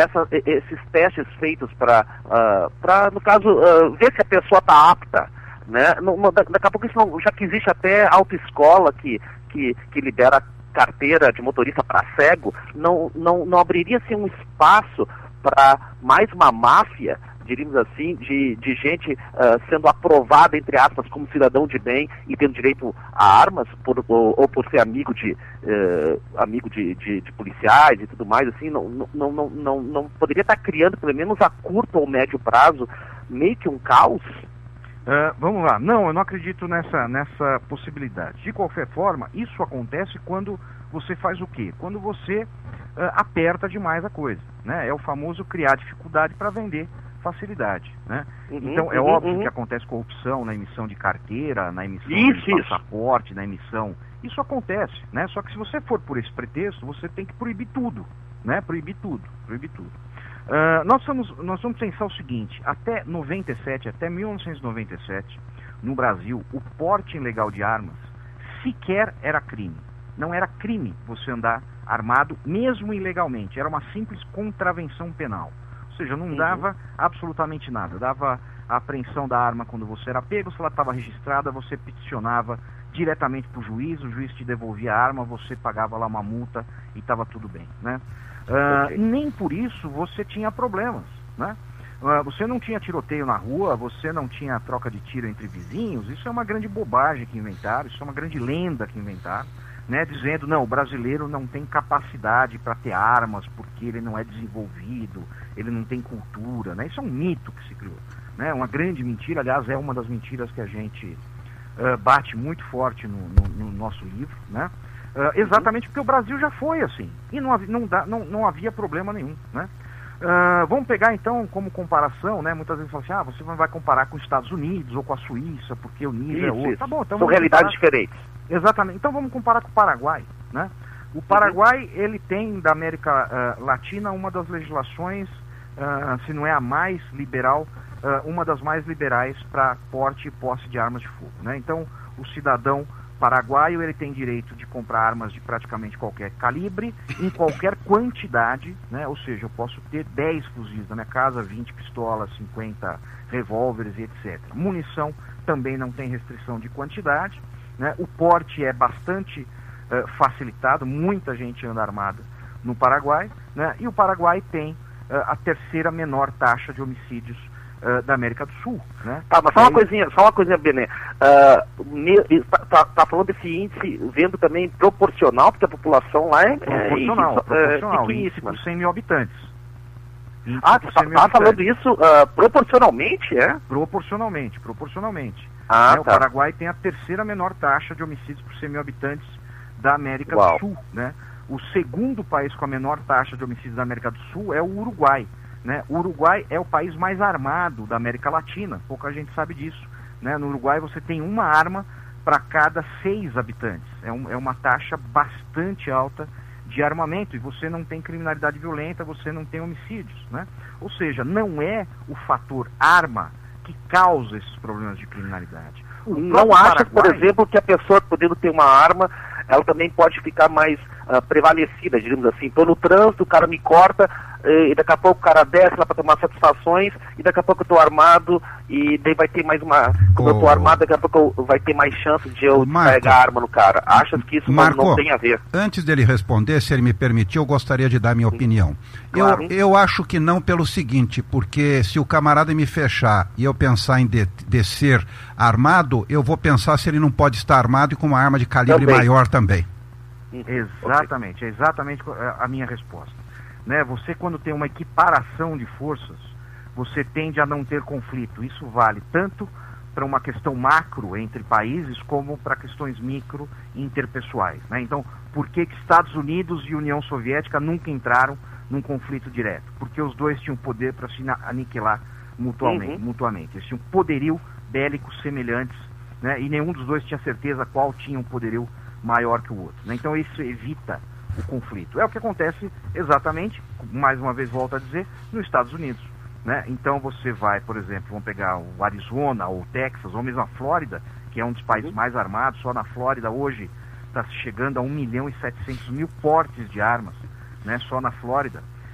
esses testes feitos para, uh, no caso, uh, ver se a pessoa está apta, né? Não, não, daqui a pouco isso não, já que existe até autoescola que, que, que libera carteira de motorista para cego, não, não, não abriria-se um espaço para mais uma máfia, diríamos assim, de, de gente uh, sendo aprovada, entre aspas, como cidadão de bem e tendo direito a armas, por, ou, ou por ser amigo de uh, amigo de, de, de policiais e tudo mais, assim, não, não, não, não, não poderia estar criando, pelo menos a curto ou médio prazo, meio que um caos? Uh, vamos lá, não, eu não acredito nessa, nessa possibilidade. De qualquer forma, isso acontece quando você faz o quê? Quando você uh, aperta demais a coisa, né? É o famoso criar dificuldade para vender facilidade, né? Uhum, então é uhum, óbvio uhum. que acontece corrupção na emissão de carteira, na emissão isso, de passaporte, isso. na emissão, isso acontece, né? Só que se você for por esse pretexto, você tem que proibir tudo, né? Proibir tudo, proibir tudo. Uh, nós, somos, nós vamos pensar o seguinte, até noventa e sete, até mil novecentos e noventa e sete, no Brasil, o porte ilegal de armas sequer era crime. Não era crime você andar armado, mesmo ilegalmente, era uma simples contravenção penal. Ou seja, não dava uhum. absolutamente nada. Dava a apreensão da arma quando você era pego, se ela estava registrada, você peticionava diretamente para o juiz, o juiz te devolvia a arma, você pagava lá uma multa e estava tudo bem, né? Uh, okay. Nem por isso você tinha problemas, né? Uh, você não tinha tiroteio na rua, você não tinha troca de tiro entre vizinhos, isso é uma grande bobagem que inventaram, isso é uma grande lenda que inventaram, né? Dizendo, não, o brasileiro não tem capacidade para ter armas porque ele não é desenvolvido, ele não tem cultura, né? Isso é um mito que se criou, né? Uma grande mentira, aliás, é uma das mentiras que a gente uh, bate muito forte no, no, no nosso livro, né? Uh, exatamente porque o Brasil já foi assim, e não havia, não dá, não, não havia problema nenhum, né? Uh, vamos pegar então como comparação, né? Muitas vezes falam assim, ah, você vai comparar com os Estados Unidos ou com a Suíça, porque o nível é outro. Tá bom, então são realidades comparar... diferentes. Exatamente, então vamos comparar com o Paraguai, né? O Paraguai, uhum. ele tem da América uh, Latina uma das legislações, uh, se não é a mais liberal, uh, uma das mais liberais para porte e posse de armas de fogo, né? Então o cidadão paraguaio, ele tem direito de comprar armas de praticamente qualquer calibre, em qualquer quantidade, né? Ou seja, eu posso ter dez fuzis na minha casa, vinte pistolas, cinquenta revólveres e etcétera. Munição também não tem restrição de quantidade, né? O porte é bastante uh, facilitado, muita gente anda armada no Paraguai, né? E o Paraguai tem uh, a terceira menor taxa de homicídios Uh, da América do Sul, né? Tá, mas só uma coisinha, só uma coisinha, Benê. Uh, tá, tá, tá falando desse índice, vendo também proporcional, porque a população lá é proporcional, é, proporcional, é pequeníssima. Por cem mil habitantes. Ah, tá, tá falando isso uh, proporcionalmente, é? Proporcionalmente, proporcionalmente. Ah, né? tá. O Paraguai tem a terceira menor taxa de homicídios por cem mil habitantes da América Uau. do Sul, né? O segundo país com a menor taxa de homicídios da América do Sul é o Uruguai. Né? O Uruguai é o país mais armado da América Latina, pouca gente sabe disso, né? No Uruguai você tem uma arma para cada seis habitantes, é, um, é uma taxa bastante alta de armamento, e você não tem criminalidade violenta, você não tem homicídios, né? Ou seja, não é o fator arma que causa esses problemas de criminalidade. O não acha, Paraguai... por exemplo, que a pessoa podendo ter uma arma, ela também pode ficar mais uh, prevalecida, digamos assim. Estou no trânsito, o cara me corta, e daqui a pouco o cara desce lá para tomar satisfações, e daqui a pouco eu estou armado, e daí vai ter mais uma... Como oh. eu estou armado, daqui a pouco eu, vai ter mais chance de eu pegar a arma no cara. Achas que isso Marco, não, não tem a ver? Antes dele responder, se ele me permitir, eu gostaria de dar minha opinião. Claro. Eu, eu acho que não pelo seguinte, porque se o camarada me fechar e eu pensar em de, descer armado, eu vou pensar se ele não pode estar armado e com uma arma de calibre também. maior também. Exatamente, okay. é exatamente a minha resposta. Né? Você, quando tem uma equiparação de forças, você tende a não ter conflito. Isso vale tanto para uma questão macro entre países, como para questões micro interpessoais, né? Então, por que que Estados Unidos e União Soviética nunca entraram num conflito direto? Porque os dois tinham poder para se aniquilar mutuamente, uhum. mutuamente. Eles tinham poderio bélico semelhantes, né? E nenhum dos dois tinha certeza qual tinha um poderio maior que o outro, né? Então isso evita o conflito. É o que acontece exatamente, mais uma vez volto a dizer, nos Estados Unidos, né? Então você vai, por exemplo, vamos pegar o Arizona ou o Texas, ou mesmo a Flórida, que é um dos países mais armados. Só na Flórida hoje está chegando a um milhão e setecentos mil portes de armas, né? Só na Flórida.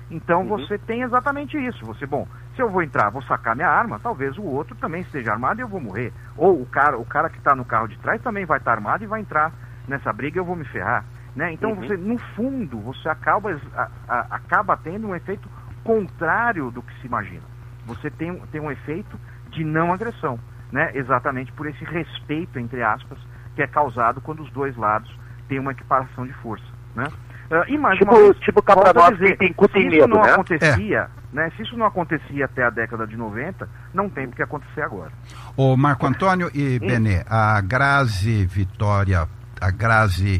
Então Uhum. você tem exatamente isso. Você, bom, se eu vou entrar, vou sacar minha arma, talvez o outro também esteja armado e eu vou morrer. Ou o cara, o cara que está no carro de trás também vai estar armado e vai entrar nessa briga e eu vou me ferrar. Né? Então, Uhum. você, no fundo, você acaba, a, a, acaba tendo um efeito contrário do que se imagina. Você tem, tem um efeito de não agressão, né? Exatamente por esse respeito, entre aspas, que é causado quando os dois lados têm uma equiparação de força. Né? Uh, e mais Tipo- uma vez, tipo volto a Cabranoff dizer, tem cu, tem se isso medo, não né? acontecia, né? Se isso não acontecia até a década de noventa, não tem por que acontecer agora. Ô Marco Antônio e Benê, a Grazi Vitória, a Grazi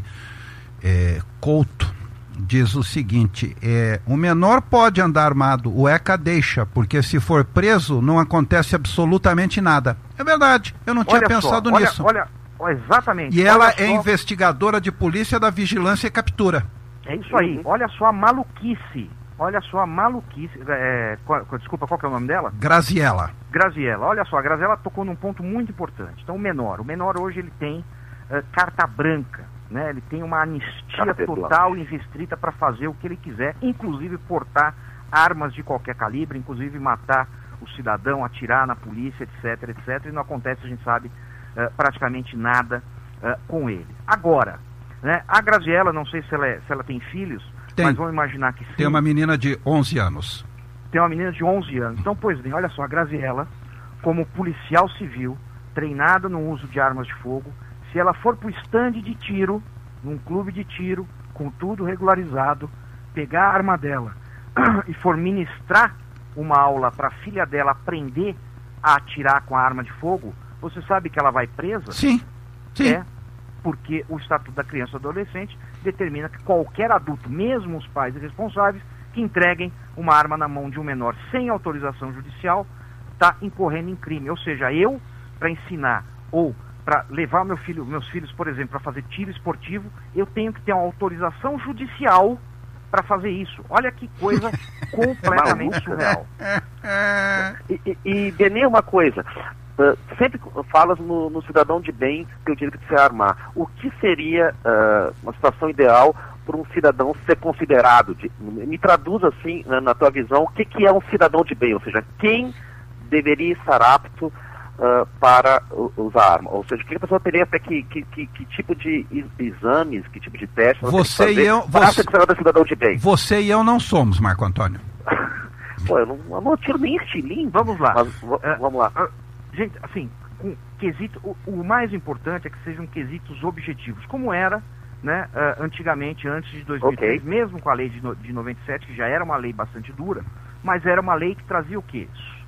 é, Couto, diz o seguinte, é, o menor pode andar armado, o ECA deixa, porque se for preso não acontece absolutamente nada. É verdade, eu não tinha Olha pensado só, olha- nisso. Olha, olha, exatamente. E ela Olha é só- investigadora de polícia da Vigilância e Captura. É isso aí. Olha só a maluquice. Olha só a maluquice. É, qual- qual- desculpa, qual que é o nome dela? Graziella. Graziella. Olha só, a Graziella tocou num ponto muito importante. Então, o menor. O menor hoje ele tem eh, carta branca. Né? Ele tem uma anistia Carta total e restrita para fazer o que ele quiser, inclusive portar armas de qualquer calibre, inclusive matar o cidadão, atirar na polícia, etc, etc. E não acontece, a gente sabe, eh, praticamente nada eh, com ele. Agora, né, a Graziella, não sei se ela, é- se ela tem filhos, Tem. mas vamos imaginar que sim. Tem uma menina de onze anos. Tem uma menina de onze anos. Então, pois bem, olha só, a Graziella, como policial civil, treinada no uso de armas de fogo, se ela for pro stand de tiro, num clube de tiro, com tudo regularizado, pegar a arma dela e for ministrar uma aula para a filha dela aprender a atirar com a arma de fogo, você sabe que ela vai presa? Sim, sim. É, porque o Estatuto da Criança e do Adolescente determina que qualquer adulto, mesmo os pais irresponsáveis, que entreguem uma arma na mão de um menor sem autorização judicial, está incorrendo em crime. Ou seja, eu, para ensinar ou para levar meu filho, meus filhos, por exemplo, para fazer tiro esportivo, eu tenho que ter uma autorização judicial para fazer isso. Olha que coisa completamente surreal. E, e, e Benê, uma coisa, uh, sempre falas no, no cidadão de bem que o direito de se armar. O que seria uh, uma situação ideal para um cidadão ser considerado? De, me traduz assim, na, na tua visão, o que, que é um cidadão de bem? Ou seja, quem deveria estar apto uh, para uh, usar arma? Ou seja, que a pessoa teria até que, que, que, que tipo de exames, que tipo de testes ela Você tem que fazer e eu- para você- ser considerado cidadão de bem? Você e eu não somos, Marco Antônio. Pô, eu não, eu não tiro nem estilinho. Vamos lá. Mas, v- É, vamos lá. ah, gente, assim, com quesito, o, o mais importante é que sejam quesitos objetivos, como era, né, ah, antigamente, antes de dois mil e três, Ok. mesmo com a lei de, no, de noventa e sete, que já era uma lei bastante dura, mas era uma lei que trazia o quê?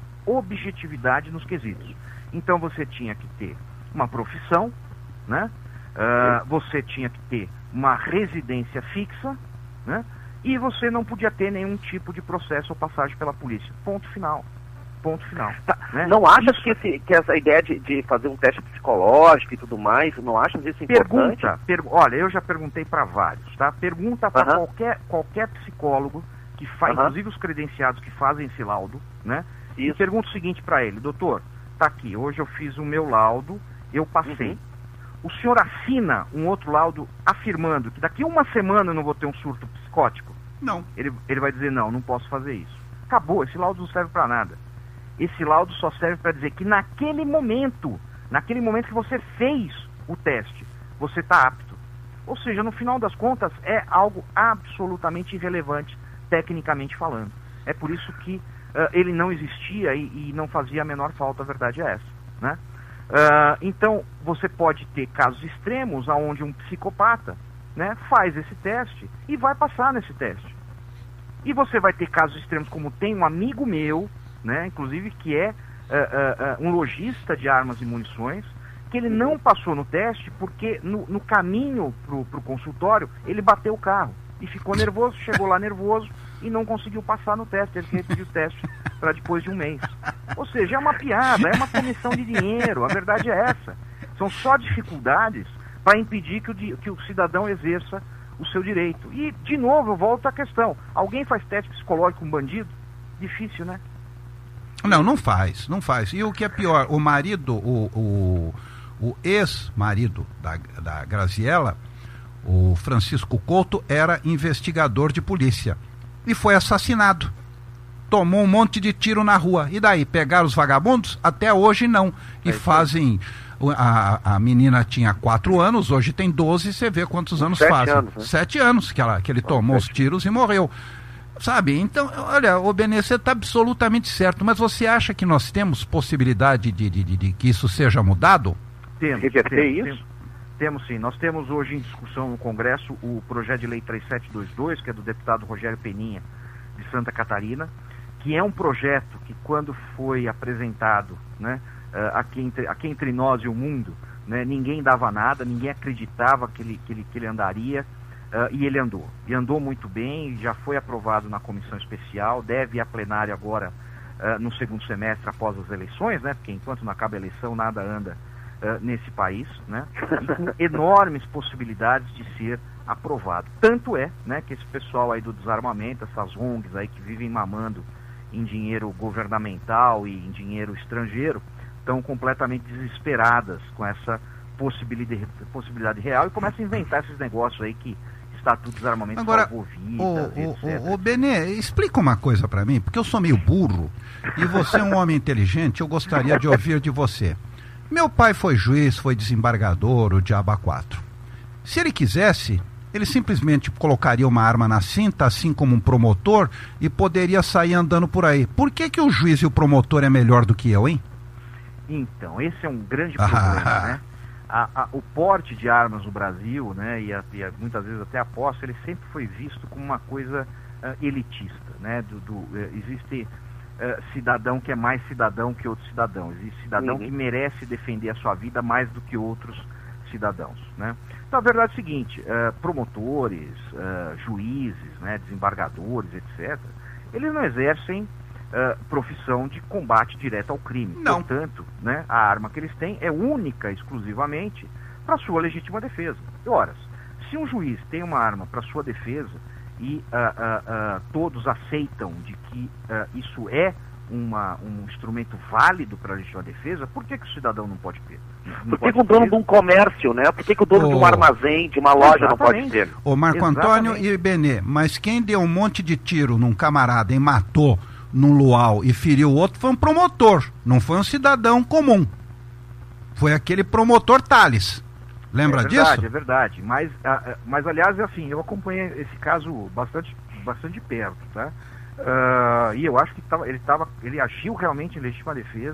Objetividade nos quesitos. Então você tinha que ter uma profissão, né? Ah, você tinha que ter uma residência fixa, né? E você não podia ter nenhum tipo de processo ou passagem pela polícia. Ponto final. Ponto final. Tá, né? Não achas que, esse, que essa ideia de, de fazer um teste psicológico e tudo mais, não achas isso importante? Pergunta, per- olha, eu já perguntei para vários, tá? Pergunta para Aham. qualquer, qualquer psicólogo que faz, Aham. inclusive os credenciados que fazem esse laudo, né? E Isso. pergunta o seguinte para ele: doutor, tá aqui, hoje eu fiz o meu laudo, eu passei. Uhum. O senhor assina um outro laudo afirmando que daqui a uma semana eu não vou ter um surto psicótico? Não. Ele, ele vai dizer, não, não posso fazer isso. Acabou, esse laudo não serve para nada. Esse laudo só serve para dizer que naquele momento, naquele momento que você fez o teste, você está apto. Ou seja, no final das contas, é algo absolutamente irrelevante, tecnicamente falando. É por isso que uh, ele não existia e, e não fazia a menor falta, a verdade é essa, né? Uh, então, você pode ter casos extremos onde um psicopata, né, faz esse teste e vai passar nesse teste. E você vai ter casos extremos como tem um amigo meu, né, inclusive que é uh, uh, uh, um lojista de armas e munições, que ele não passou no teste porque no, no caminho pro, pro consultório ele bateu o carro e ficou nervoso, chegou lá nervoso e não conseguiu passar no teste, teve que repetir o teste para depois de um mês. Ou seja, é uma piada, é uma comissão de dinheiro, a verdade é essa. São só dificuldades para impedir que o, di- que o cidadão exerça o seu direito. E, de novo, eu volto à questão. Alguém faz teste psicológico com um bandido? Difícil, né? Não, não faz, não faz. E o que é pior, o marido, o, o, o ex-marido da, da Graziella, o Francisco Couto, era investigador de polícia. e foi assassinado. Tomou um monte de tiro na rua. E daí, pegaram os vagabundos? Até hoje não. E fazem... A, a menina tinha quatro anos, hoje tem doze, você vê quantos anos Sete fazem. anos, né? Sete anos que, ela, que ele tomou os tiros e morreu. Sabe, então, olha, o Benê, você está absolutamente certo, mas você acha que nós temos possibilidade de, de, de, de que isso seja mudado? Temos, Reverter temos, isso? temos, temos sim. Nós temos hoje em discussão no Congresso o projeto de lei três sete dois dois, que é do deputado Rogério Peninha, de Santa Catarina, que é um projeto que, quando foi apresentado, né, uh, aqui, entre, aqui entre nós e o mundo, né, ninguém dava nada, ninguém acreditava que ele, que ele, que ele andaria, uh, e ele andou. E andou muito bem, já foi aprovado na comissão especial, deve ir à plenária agora uh, no segundo semestre após as eleições, né, porque enquanto não acaba a eleição nada anda uh, nesse país, né, e com enormes possibilidades de ser aprovado. Tanto é, né, que esse pessoal aí do desarmamento, essas O N Gs aí que vivem mamando em dinheiro governamental e em dinheiro estrangeiro, estão completamente desesperadas com essa possibilidade, possibilidade real e começam a inventar esses negócios aí que estatuto de desarmamento Agora, salvou vidas, o, etcétera. o, o Benê, explica uma coisa para mim, porque eu sou meio burro e você é um homem inteligente, eu gostaria de ouvir de você. Meu pai foi juiz, foi desembargador, o diabo a quatro. Se ele quisesse, ele simplesmente colocaria uma arma na cinta, assim como um promotor, e poderia sair andando por aí. Por que que o juiz e o promotor é melhor do que eu, hein? Então, esse é um grande problema, Ah. né? A, a, o porte de armas no Brasil, né, e, a, e a, muitas vezes até a posse, ele sempre foi visto como uma coisa uh, elitista, né? Do, do, uh, existe uh, cidadão que é mais cidadão que outro cidadão. Existe cidadão Uhum. que merece defender a sua vida mais do que outros cidadãos, né? Então a verdade é a seguinte, uh, promotores, uh, juízes, né, desembargadores, etcétera, eles não exercem uh, profissão de combate direto ao crime. Não. Portanto, né, a arma que eles têm é única, exclusivamente, para sua legítima defesa. E, ora, se um juiz tem uma arma para sua defesa e uh, uh, uh, todos aceitam de que uh, isso é Uma, um instrumento válido para a legítima defesa, por que, que o cidadão não pode ter? Não Por que, pode que o dono ter? de um comércio, né? Por que, que o dono Oh. de um armazém, de uma loja não pode Exatamente. ter? Ô Marco Exatamente. Antônio e Benê, mas quem deu um monte de tiro num camarada e matou num luau e feriu o outro foi um promotor, não foi um cidadão comum. Foi aquele promotor Tales. Lembra é verdade, disso? É verdade, mas, ah, ah, mas aliás, assim, eu acompanhei esse caso bastante, bastante de perto, tá? Uh, e eu acho que tava, ele, tava, ele agiu realmente em legítima defesa,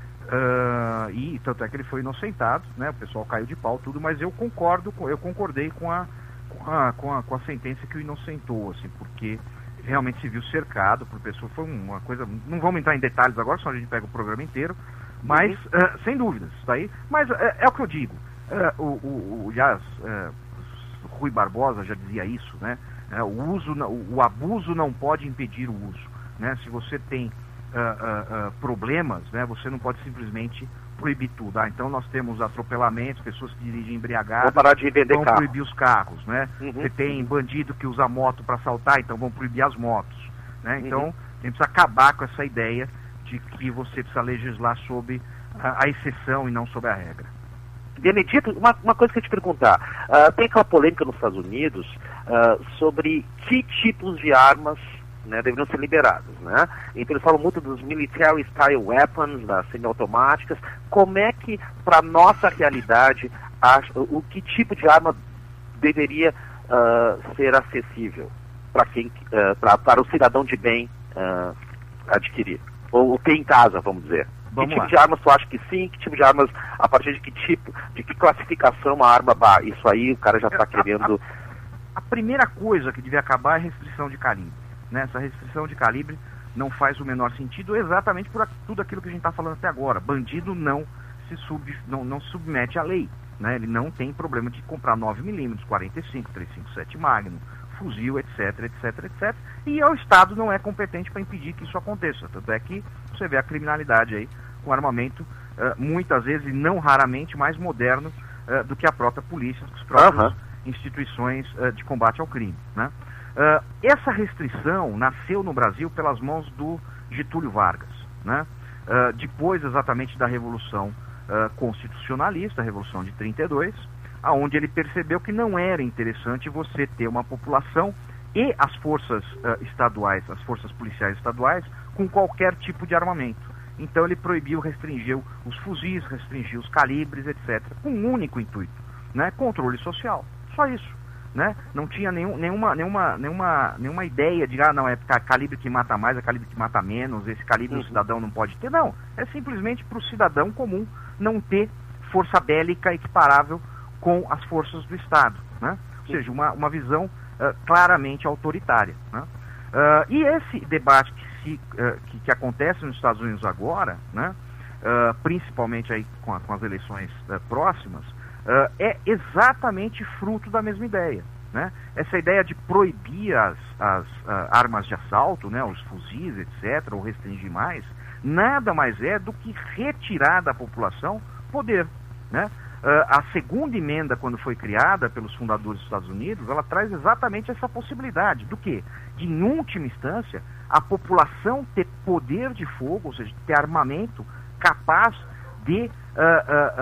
uh, e tanto é que ele foi inocentado, né? O pessoal caiu de pau, tudo, mas eu concordo, com, eu concordei com a, com, a, com, a, com a sentença que o inocentou, assim, porque realmente se viu cercado por pessoas, foi uma coisa, não vamos entrar em detalhes agora, senão a gente pega o programa inteiro, mas, uh, sem dúvidas, tá aí, mas uh, é o que eu digo, uh, o, o, o, já, uh, Rui Barbosa já dizia isso, né? É, o, uso, o, o abuso não pode impedir o uso, né? Se você tem uh, uh, uh, problemas, né, você não pode simplesmente proibir tudo. Ah, então nós temos atropelamentos, pessoas que dirigem embriagadas, Vamos parar de vender vão carro. proibir os carros, né? Uhum. Você tem bandido que usa moto para assaltar, então vão proibir as motos, né? Então Uhum. a gente precisa acabar com essa ideia de que você precisa legislar sobre a, a exceção e não sobre a regra. Benedito, uma, uma coisa que eu ia te perguntar. Uh, tem aquela polêmica nos Estados Unidos uh, sobre que tipos de armas, né, deveriam ser liberadas, né? Então eles falam muito dos military style weapons, das semiautomáticas. Como é que, para nossa realidade, acha, o que tipo de arma deveria uh, ser acessível para quem, uh, pra, para o cidadão de bem uh, adquirir? Ou ter em casa, vamos dizer. Vamos que tipo lá. de armas tu acha que sim? Que tipo de armas, a partir de que tipo, de que classificação uma arma, bah, isso aí o cara já está A- querendo... A, a primeira coisa que devia acabar é a restrição de calibre, né? Essa restrição de calibre não faz o menor sentido exatamente por a- tudo aquilo que a gente está falando até agora. Bandido não se, sub, não, não se submete à lei, né? Ele não tem problema de comprar nove milímetros, quarenta e cinco, trezentos e cinquenta e sete Magnum, fuzil, etc, etc, etcétera. E o Estado não é competente para impedir que isso aconteça. Tanto é que você vê a criminalidade aí com armamento, uh, muitas vezes, e não raramente, mais moderno uh, do que a própria polícia, do que as próprias Aham. instituições uh, de combate ao crime, né? Uh, essa restrição nasceu no Brasil pelas mãos do Getúlio Vargas, né? Uh, depois exatamente da Revolução uh, Constitucionalista, a Revolução de trinta e dois, aonde ele percebeu que não era interessante você ter uma população e as forças uh, estaduais, as forças policiais estaduais, com qualquer tipo de armamento. Então ele proibiu, restringiu os fuzis, restringiu os calibres, etcétera, com um único intuito, né? Controle social, só isso. Né? Não tinha nenhum, nenhuma, nenhuma, nenhuma, nenhuma ideia de, ah, não, é calibre que mata mais, é calibre que mata menos, esse calibre uhum. o cidadão não pode ter. Não, é simplesmente para o cidadão comum não ter força bélica equiparável com as forças do Estado, né? Ou seja, uma, uma visão uh, claramente autoritária, né? Uh, e esse debate que, se, uh, que, que acontece nos Estados Unidos agora, né? uh, principalmente aí com, a, com as eleições uh, próximas, Uh, é exatamente fruto da mesma ideia, né? Essa ideia de proibir as, as uh, armas de assalto, né, os fuzis, etcétera, ou restringir mais, nada mais é do que retirar da população poder, né? Uh, a segunda emenda, quando foi criada pelos fundadores dos Estados Unidos, ela traz exatamente essa possibilidade do quê? De, em última instância, a população ter poder de fogo, ou seja, ter armamento capaz de Uh, uh,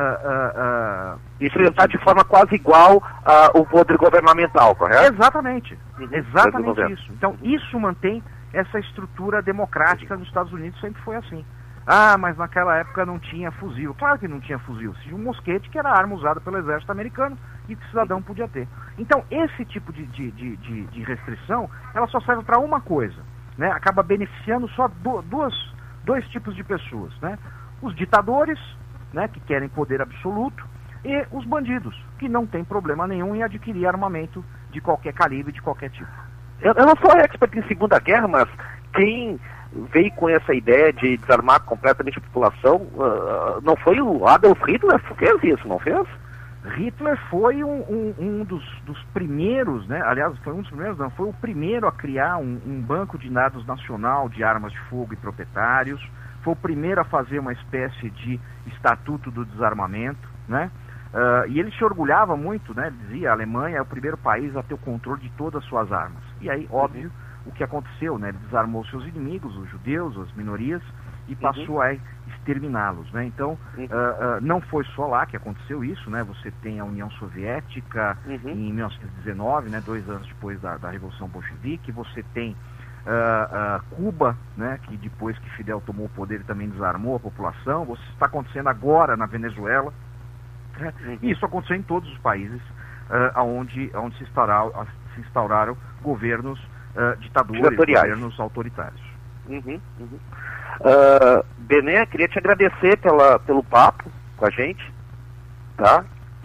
uh, uh, uh, enfrentar de forma quase igual uh, o poder governamental, correto? Exatamente, uhum. exatamente isso. Então, isso mantém essa estrutura democrática nos Estados Unidos, sempre foi assim. Ah, mas naquela época não tinha fuzil. Claro que não tinha fuzil, tinha um mosquete que era a arma usada pelo exército americano e que o cidadão podia ter. Então, esse tipo de, de, de, de, de restrição, ela só serve para uma coisa, né? Acaba beneficiando só do, duas, dois tipos de pessoas, né? Os ditadores, né, que querem poder absoluto, e os bandidos, que não tem problema nenhum em adquirir armamento de qualquer calibre, de qualquer tipo. Eu, eu não sou expert em Segunda Guerra, mas quem veio com essa ideia de desarmar completamente a população, uh, não foi o Adolf Hitler que fez isso, não fez? Hitler foi um, um, um dos, dos primeiros, né? Aliás, foi um dos primeiros, não, foi o primeiro a criar um, um banco de dados nacional de armas de fogo e proprietários. Foi o primeiro a fazer uma espécie de estatuto do desarmamento, né? Uh, e ele se orgulhava muito, né? Ele dizia, a Alemanha é o primeiro país a ter o controle de todas as suas armas. E aí, óbvio, o que aconteceu, né? Ele desarmou seus inimigos, os judeus, as minorias, e passou uhum. a exterminá-los, né? Então, uhum. uh, uh, não foi só lá que aconteceu isso, né? Você tem a União Soviética uhum. em mil novecentos e dezenove, né? Dois anos depois da, da Revolução Bolchevique, você tem Uh, uh, Cuba, né, que depois que Fidel tomou o poder também desarmou a população. Isso está acontecendo agora na Venezuela, né? Uhum. E isso aconteceu em todos os países uh, onde, onde se, instauraram, se instauraram governos uh, ditadores, governos autoritários. Uhum, uhum. Uh, Bené, queria te agradecer pela, pelo papo com a gente, tá?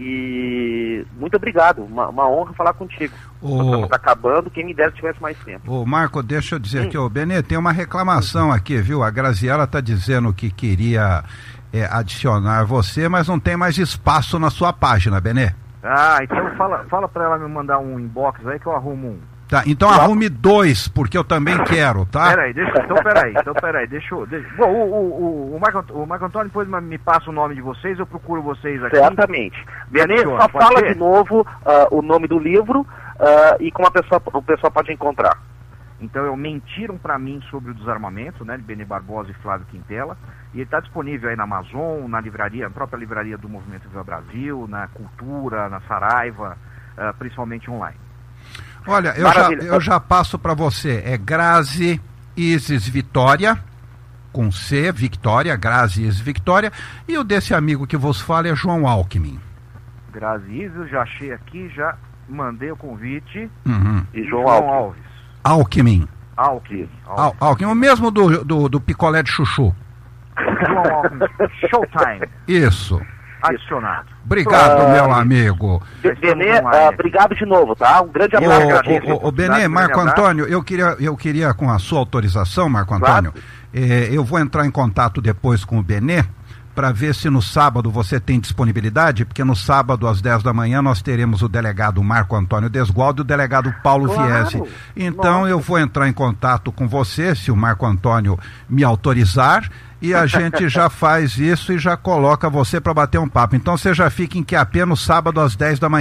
E muito obrigado, uma, uma honra falar contigo. O... Está acabando, quem me dera se tivesse mais tempo. Ô Marco, deixa eu dizer hum. aqui, ô Benê, tem uma reclamação aqui, viu? A Graziela está dizendo que queria é, adicionar você, mas não tem mais espaço na sua página, Benê. Ah, então fala, fala para ela me mandar um inbox aí que eu arrumo um. Tá, então claro. Arrume dois, porque eu também quero, tá? Peraí, deixa, então peraí, então peraí, deixa eu... Deixa, bom, o, o, o, o, Marco, o Marco Antônio depois me passa o nome de vocês, eu procuro vocês aqui. Certamente. Benê, só fala ser? de novo uh, o nome do livro uh, e como a pessoa, o pessoal pode encontrar. Então, eu Mentiram para Mim sobre o Desarmamento, né, de Benê Barbosa e Flávio Quintela, e ele está disponível aí na Amazon, na livraria, na própria livraria do Movimento Viva Brasil, na Cultura, na Saraiva, uh, principalmente online. Olha, eu já, eu já passo para você, é Grazi Isis Vitória, com C, Victória, Grazi Isis Vitória, e o desse amigo que vos fala é João Alckmin. Grazi Isis, eu já achei aqui, já mandei o convite. Uhum. E João, João Alves. Alckmin. Alckmin. Alckmin, Alckmin, o mesmo do, do, do picolé de chuchu. João Alckmin, Showtime. Isso. Adicionado. Obrigado, uh, meu amigo. Benê, uh, obrigado de novo, tá? Um grande abraço. Ô, Benê, Marco Antônio, eu queria, eu queria, com a sua autorização, Marco Antônio, claro. eh, eu vou entrar em contato depois com o Benê, para ver se no sábado você tem disponibilidade, porque no sábado, às dez da manhã, nós teremos o delegado Marco Antônio Desgualdo e o delegado Paulo claro. Viesi. Então, Nossa. eu vou entrar em contato com você, se o Marco Antônio me autorizar, e a gente já faz isso e já coloca você para bater um papo. Então, você já fica em Quiapé no sábado, às dez da manhã.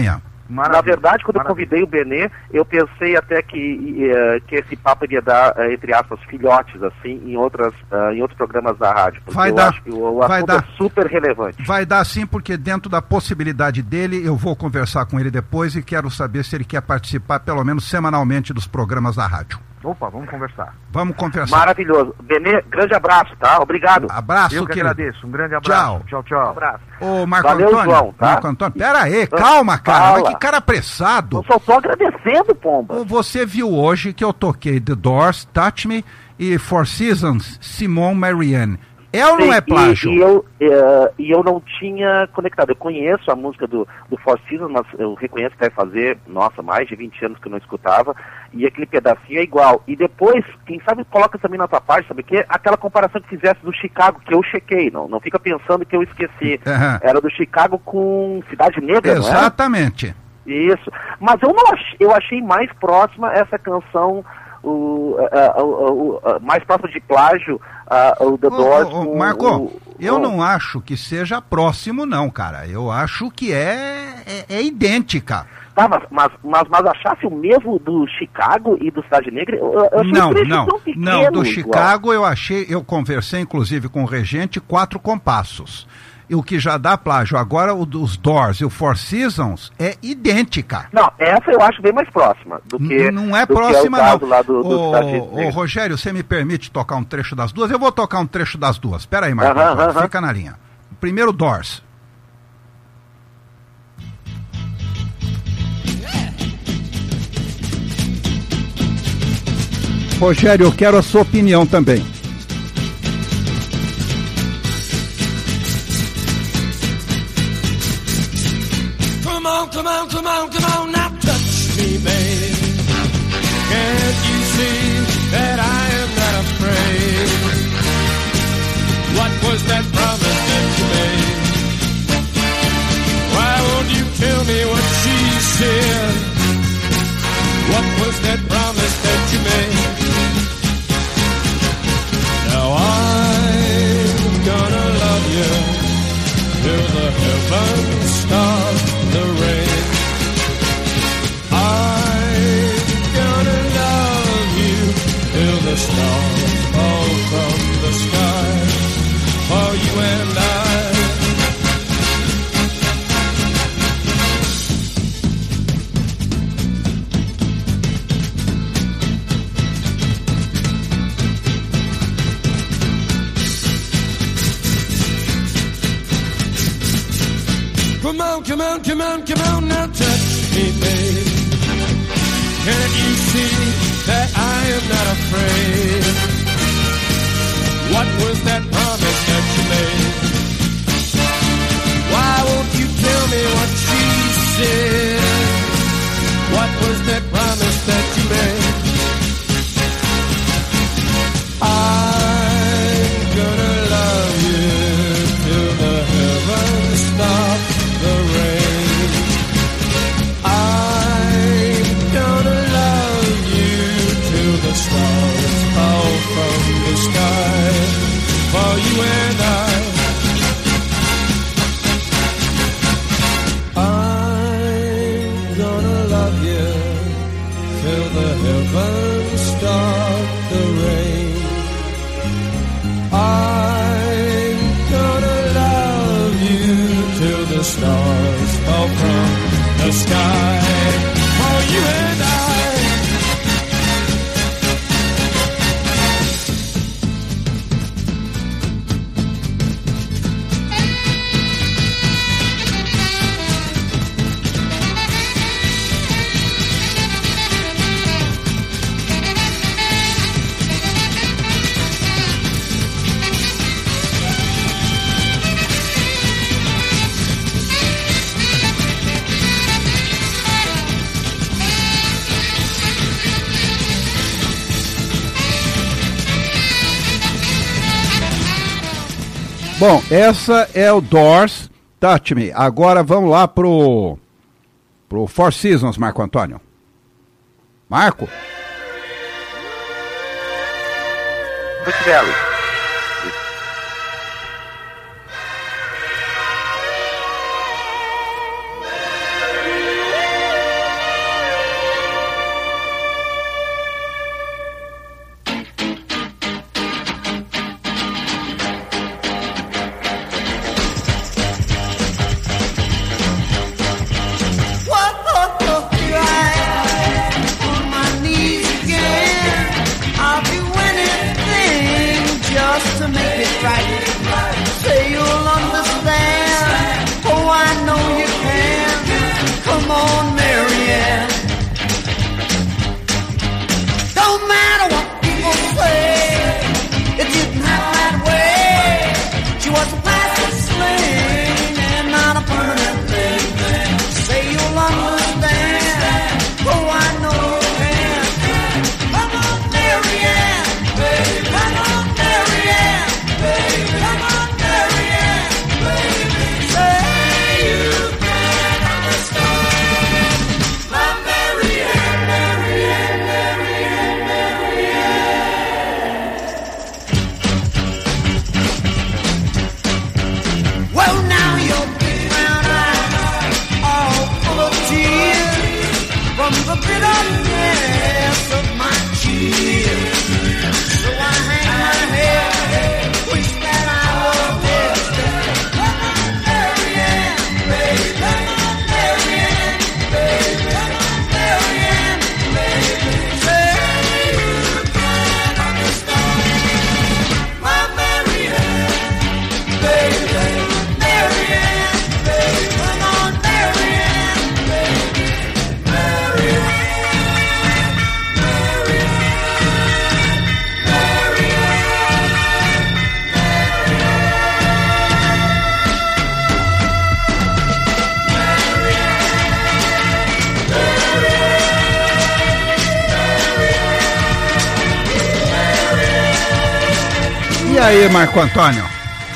Na verdade, quando eu convidei o Benê, eu pensei até que, uh, que esse papo iria dar, uh, entre aspas, filhotes, assim, em, outras, uh, em outros programas da rádio. Porque vai eu dar, acho que o, o vai assunto dar. é super relevante. Vai dar sim, porque dentro da possibilidade dele, eu vou conversar com ele depois e quero saber se ele quer participar, pelo menos semanalmente, dos programas da rádio. Opa, vamos conversar. Vamos conversar. Maravilhoso. Benê, grande abraço, tá? Obrigado. Abraço, Eu que querido. agradeço. Um grande abraço. Tchau. Tchau, tchau. Um abraço. Ô, Marco Valeu, Antônio. João, tá? Marco Antônio, pera aí, calma, cara. Fala. Mas que cara apressado. Eu só tô agradecendo, Pomba. Você viu hoje que eu toquei The Doors, Touch Me e Four Seasons, Simone Marianne. É ou não é plágio? E, e, eu, uh, e eu não tinha conectado. Eu conheço a música do, do Four Seasons, mas eu reconheço que deve fazer, nossa, mais de vinte anos que eu não escutava. E aquele pedacinho é igual. E depois, quem sabe, coloca também na tua parte, sabe o quê? Aquela comparação que fizesse do Chicago, que eu chequei, não, não fica pensando que eu esqueci. Uhum. Era do Chicago com Cidade Negra, Exatamente. não é? Isso. Mas eu, não ach, eu achei mais próxima essa canção... O, uh, uh, uh, uh, mais próximo de plágio, uh, o The Doors. Ô, ô, ô, Marco, o, eu o... não acho que seja próximo, não, cara. Eu acho que é, é, é idêntica. Tá, mas, mas, mas, mas achasse o mesmo do Chicago e do Cidade Negra? Eu, eu achei não, um não, tão pequeno, não. Do igual. Chicago eu achei, eu conversei inclusive com o regente, quatro compassos. O que já dá plágio. Agora o dos Doors e o Four Seasons é idêntica. Não, essa eu acho bem mais próxima do que não é do próxima, que é o caso não. Lá do, do ô, ô, Rogério, você me permite tocar um trecho das duas? Eu vou tocar um trecho das duas. Espera aí, Marco, uh-huh, uh-huh. fica na linha. Primeiro Doors. Rogério, eu quero a sua opinião também. Come on, come on, come on, come on, now touch me, babe. Can't you see that I am not afraid? What was that promise that you made? Why won't you tell me what she said? What was that promise that you made? Now I'm gonna love you till the heavens stop the rain. I'm gonna love you till the stars fall from the sky for you and I. Come on, come on, come on, come on, now touch me, babe. Can't you see that I am not afraid? What was that promise that you made? Why won't you tell me what she said? What was that promise that you made? I'm gonna love you till the heavens stop the rain. I'm gonna love you till the stars fall from the sky for you and I. I'm gonna love you till the heavens stop the rain. I'm gonna love you till the stars fall from the sky for you and I. Bom, essa é o Doors, Touch Me. Agora vamos lá pro, pro Four Seasons, Marco Antônio. Marco? Muito belo. was a plastic sling and not a permanent thing. Say you'll understand. Oh, I know you can. Come on, Mary Ann. Come on, Mary Ann. Come on, Mary Ann. Say you can understand. My Mary Ann, Mary Ann, Mary Ann, Mary Ann. Well, now your big brown eyes all full of tears from the bitterness of my tears. So I hang my head, wish that I was dead. Come on, Mary Ann, baby. Come on, Mary Ann, baby. Come on, Mary Ann, baby. Say you can understand. My Mary Ann, baby. Mary Ann, baby. Come on, Mary Ann, baby. Mary Ann, Mary Ann, Mary Ann, Mary Ann. E aí, Marco Antônio?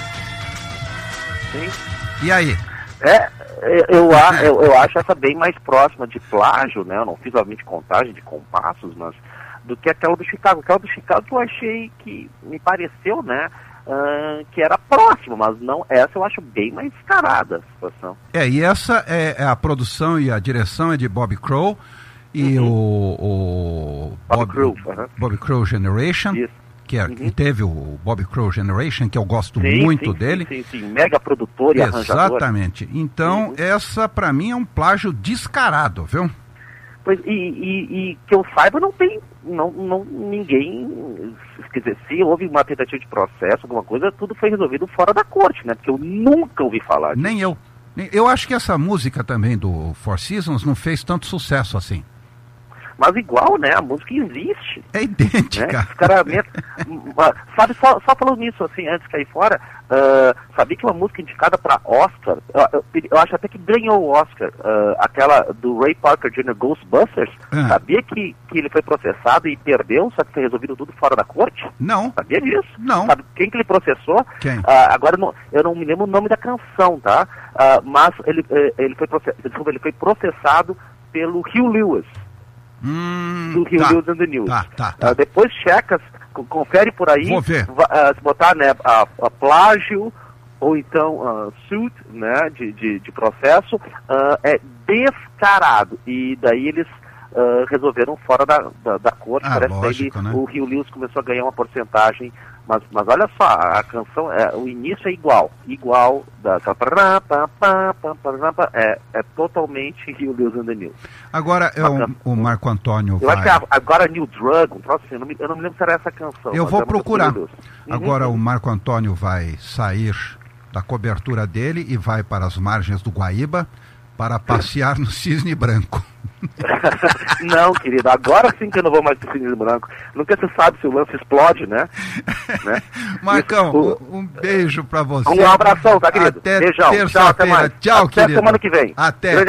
Sim. E aí? É, eu, a- eu, eu acho essa bem mais próxima de plágio, né? Eu não fiz obviamente contagem de compassos, mas do que aquela do Chicago. Aquela do Chicago eu achei que me pareceu, né? ah, que era próxima, mas não, essa eu acho bem mais escarada a situação. É, e essa é, é a produção e a direção é de Bob Crow e o, o Bob Crow, aham. Bob Crow Generation, Isso. que, é, Uhum. que teve o Bob Crow Generation, que eu gosto Sim, muito sim, dele. Sim, sim, sim. Mega produtor e arranjador. Exatamente. Então, Uhum. essa pra mim é um plágio descarado, viu? Pois, e, e, e que eu saiba, não tem, não, não, ninguém, quer dizer, se houve uma tentativa de processo, alguma coisa, tudo foi resolvido fora da corte, né? Porque eu nunca ouvi falar disso. Nem eu. Nem- Eu acho que essa música também do Four Seasons não fez tanto sucesso assim. Mas igual, né? A música existe. É idêntica. Né? Descaradamente. Ah, sabe, só, só falando nisso, assim, antes de cair fora, ah, sabia que uma música indicada para Oscar, eu, eu- eu acho até que ganhou o Oscar, ah, aquela do Ray Parker Júnior Ghostbusters, Ah. sabia que, que ele foi processado e perdeu, só que foi resolvido tudo fora da corte? Não, Sabia disso? Não. Sabe quem que ele processou? Quem? Ah, agora eu não, eu não me lembro o nome da canção, tá? Ah, mas ele, eh, ele, foi proce- desculpa, ele foi processado pelo Hugh Lewis, Hum, do Hugh tá, Lewis and the News. tá, tá, tá. Ah, depois checas, co- confere por aí, Vou ver. va- ah, se botar, né, a, a plágio ou então ah, suit, né, de, de, de processo, ah, é descarado. E daí eles ah, resolveram fora da, da, da corte. Ah, Parece lógico, que ele- né? o Hugh Lewis começou a ganhar uma porcentagem. Mas, mas olha só, a canção, é, o início é igual, igual, da, é, é totalmente Hugh Lewis and the News. Agora é o, Bacana. o Marco Antônio Eu acho que vai. a- agora New Drug, um troço assim, eu não me, eu não me lembro se era essa canção. Eu mas vou é uma procurar. canção do Lewis. Uhum. Agora o Marco Antônio vai sair da cobertura dele e vai para as margens do Guaíba para passear no Cisne Branco. Não, querido, agora sim que eu não vou mais pro Cisne Branco. Nunca se sabe se o lance explode, né? né? Marcão, Isso, um, um beijo para você. Um abração, tá, querido? Até Beijão. Tchau, até terça-feira. mais. Tchau, Até querido. semana que vem. Até. Grande